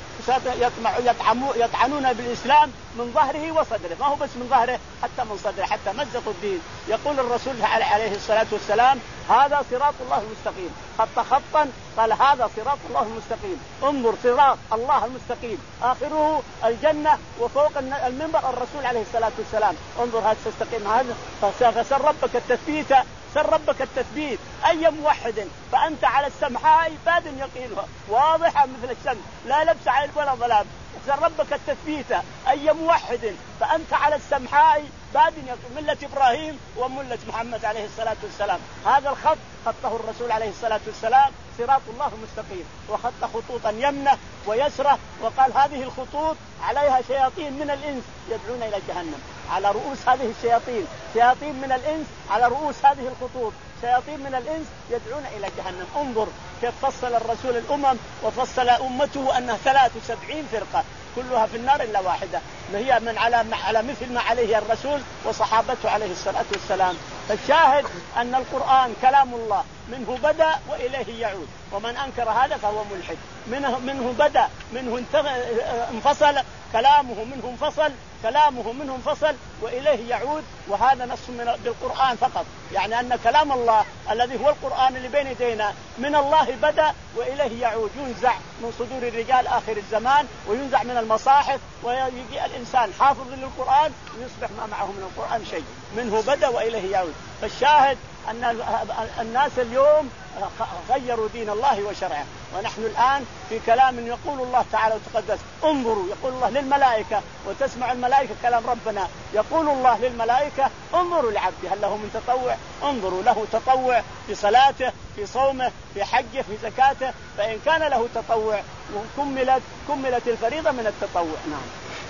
يطعنون بالإسلام من ظهره وصدره، ما هو بس من ظهره حتى من صدره، حتى مزقوا الدين. يقول الرسول عليه الصلاة والسلام هذا صراط الله المستقيم، خط خطا قال هذا صراط الله المستقيم، انظر صراط الله المستقيم آخره الجنة وفوق المنبر الرسول عليه الصلاة والسلام، انظر هذا تستقيم هذا. فسر ربك التثبيت، سر ربك التثبيت أي موحد فأنت على السمحاء باد يقينها واضحة مثل الشمس لا لبس عليه ولا ظلام. سر ربك التثبيت أي موحد فأنت على السمحاء باد يقين، ملة إبراهيم وملة محمد عليه الصلاة والسلام. هذا الخط خطه الرسول عليه الصلاة والسلام صراط الله المستقيم، وخط خطوطا يمنة ويسرة، وقال هذه الخطوط عليها شياطين من الإنس يدعون إلى جهنم، على رؤوس هذه الشياطين شياطين من الإنس، على رؤوس هذه الخطوط شياطين من الإنس يدعون إلى جهنم. انظر كيف فصل الرسول الأمم وفصل أمته أنها ثلاث وسبعين فرقة كلها في النار إلا واحدة، هي من على على مثل ما عليه الرسول وصحابته عليه الصلاة والسلام. فالشاهد أن القرآن كلام الله منه بدأ وإليه يعود، ومن أنكر هذا فهو ملحد. منه منه بدأ، منه انفصل كلامه، منه انفصل كلامه، منه انفصل وإليه يعود، وهذا نص من بالقرآن فقط، يعني أن كلام الله الذي هو القرآن اللي بين يدينا من الله بدأ وإليه يعود، ينزع من صدور الرجال آخر الزمان وينزع من المصاحف، ويجي الإنسان حافظ للقرآن ويصبح ما معه من القرآن شيء، منه بدأ وإليه يعود. فالشاهد أن الناس اليوم غيروا دين الله وشرعه، ونحن الآن في كلام يقول الله تعالى وتقدس انظروا، يقول الله للملائكة وتسمع الملائكة كلام ربنا، يقول الله للملائكة انظروا لعبدي هل له من تطوع، انظروا له تطوع في صلاته في صومه في حجه في زكاته، فإن كان له تطوع وكملت كملت الفريضة من التطوع. نعم.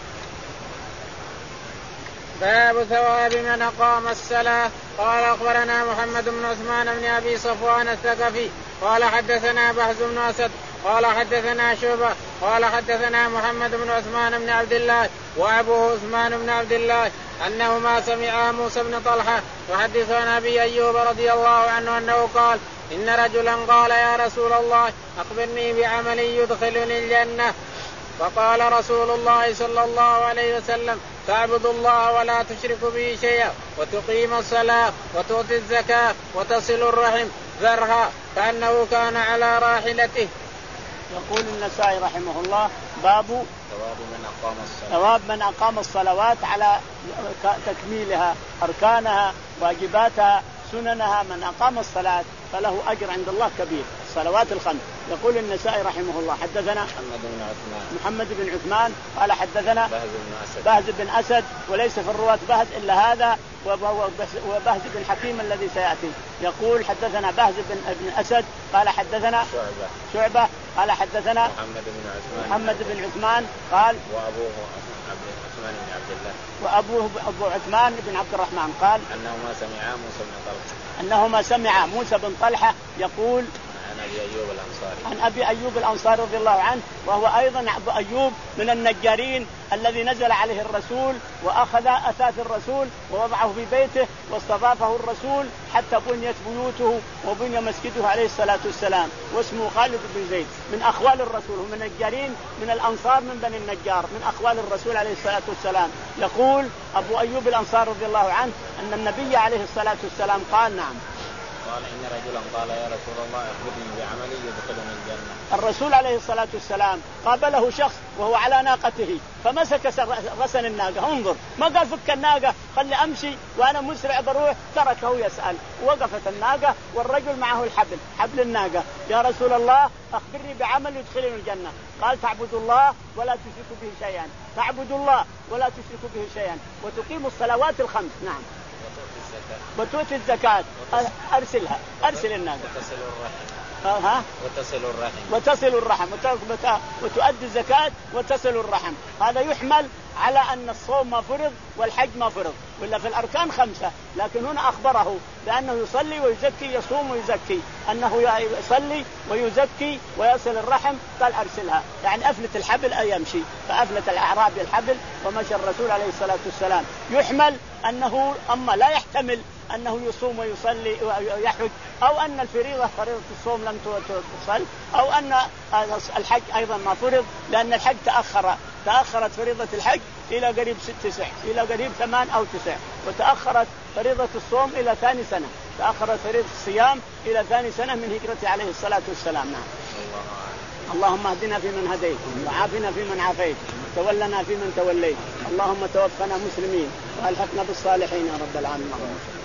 باب ثواب من أقام الصلاة. قال أخبرنا محمد بن عثمان بن أبي صفوان الثقفي قال حدثنا بهز بن أسد قال حدثنا شعبة قال حدثنا محمد بن عثمان بن عبد الله وأبوه عثمان بن عبد الله أنهما سمعا موسى بن طلحة يحدث عن أبي أيوب رضي الله عنه أنه قال إن رجلا قال يا رسول الله أخبرني بعمل يدخلني الجنة، فقال رسول الله صلى الله عليه وسلم تعبد الله ولا تشرك به شيئا وتقيم الصلاة وتؤتي الزكاة وتصل الرحم ذرها كأنه كان على راحلته. يقول النسائي رحمه الله باب ثواب من أقام الصلاة، ثواب من أقام الصلوات على تكميلها أركانها واجباتها سننها، من أقام الصلاة فله أجر عند الله كبير، الصلوات الخمس. يقول النسائي رحمه الله حدثنا محمد بن عثمان محمد بن عثمان قال حدثنا بهز بن أسد بهز بن أسد وليس في الرواة بهز إلا هذا وبهز بن حكيم الذي سيأتي. يقول حدثنا بهز بن ابن أسد قال حدثنا شعبة شعبة قال حدثنا محمد بن عثمان محمد بن عثمان قال وأبوه عثمان بن عبد الله وأبوه أبو عثمان بن عبد الرحمن قال أنهما سمعا موسى بن طلحة أنهما سمع موسى بن طلحة يقول عن أبي أيوب الأنصاري عن أبي أيوب الأنصاري رضي الله عنه، وهو أيضا أبو أيوب من النجارين الذي نزل عليه الرسول وأخذ أثاث الرسول ووضعه في بيته واستضافه الرسول حتى بنيت بيوته وبني مسجده عليه الصلاة والسلام، واسمه خالد بن زيد من أخوال الرسول، ومن النجارين من الأنصار من بني النجار من أخوال الرسول عليه الصلاة والسلام. يقول أبو أيوب الأنصاري رضي الله عنه أن النبي عليه الصلاة والسلام قال نعم قال إن رجلا قال يا رسول الله أخبرني بعملي يدخلني الجنة. الرسول عليه الصلاة والسلام قابله شخص وهو على ناقته فمسك غسن الناقة، انظر ما قال فك الناقة خلي أمشي وأنا مسرع بروح، تركه يسأل، وقفت الناقة والرجل معه الحبل حبل الناقة. يا رسول الله أخبرني بعمل يدخلني الجنة. قال تعبد الله ولا تشرك به شيئا، تعبد الله ولا تشرك به شيئا وتقيم الصلوات الخمس. نعم وتؤتي الزكاة. أرسلها أرسل الناقة وتصل الرحم. ها وتصل الرحم وتصل الرحم وتؤدي الزكاة وتصل الرحم. هذا يحمل على أن الصوم ما فرض والحج ما فرض، ولا في الأركان خمسة، لكن هنا أخبره بأنه يصلي ويزكي، يصوم ويزكي، أنه يصلي ويزكي ويصل الرحم. قال أرسلها يعني أفلت الحبل أي يمشي، فأفلت الأعرابي الحبل ومشى الرسول عليه الصلاة والسلام. يحمل أنه أما لا يحتمل أنه يصوم ويصلي ويحج، أو أن الفريضة فريضة الصوم لم تصل، أو أن الحج أيضا ما فرض، لأن الحج تأخر تأخرت فريضة الحج إلى قريب ست تسع إلى قريب ثمان أو تسع، وتأخرت فريضة الصوم إلى ثاني سنة، تأخرت فريضة الصيام إلى ثاني سنة من هجرته عليه الصلاة والسلام. نعم. اللهم اهدنا فيمن هديت وعافنا فيمن عافيت وتولنا فيمن توليت، اللهم توفنا مسلمين والحقنا بالصالحين يا رب العالمين.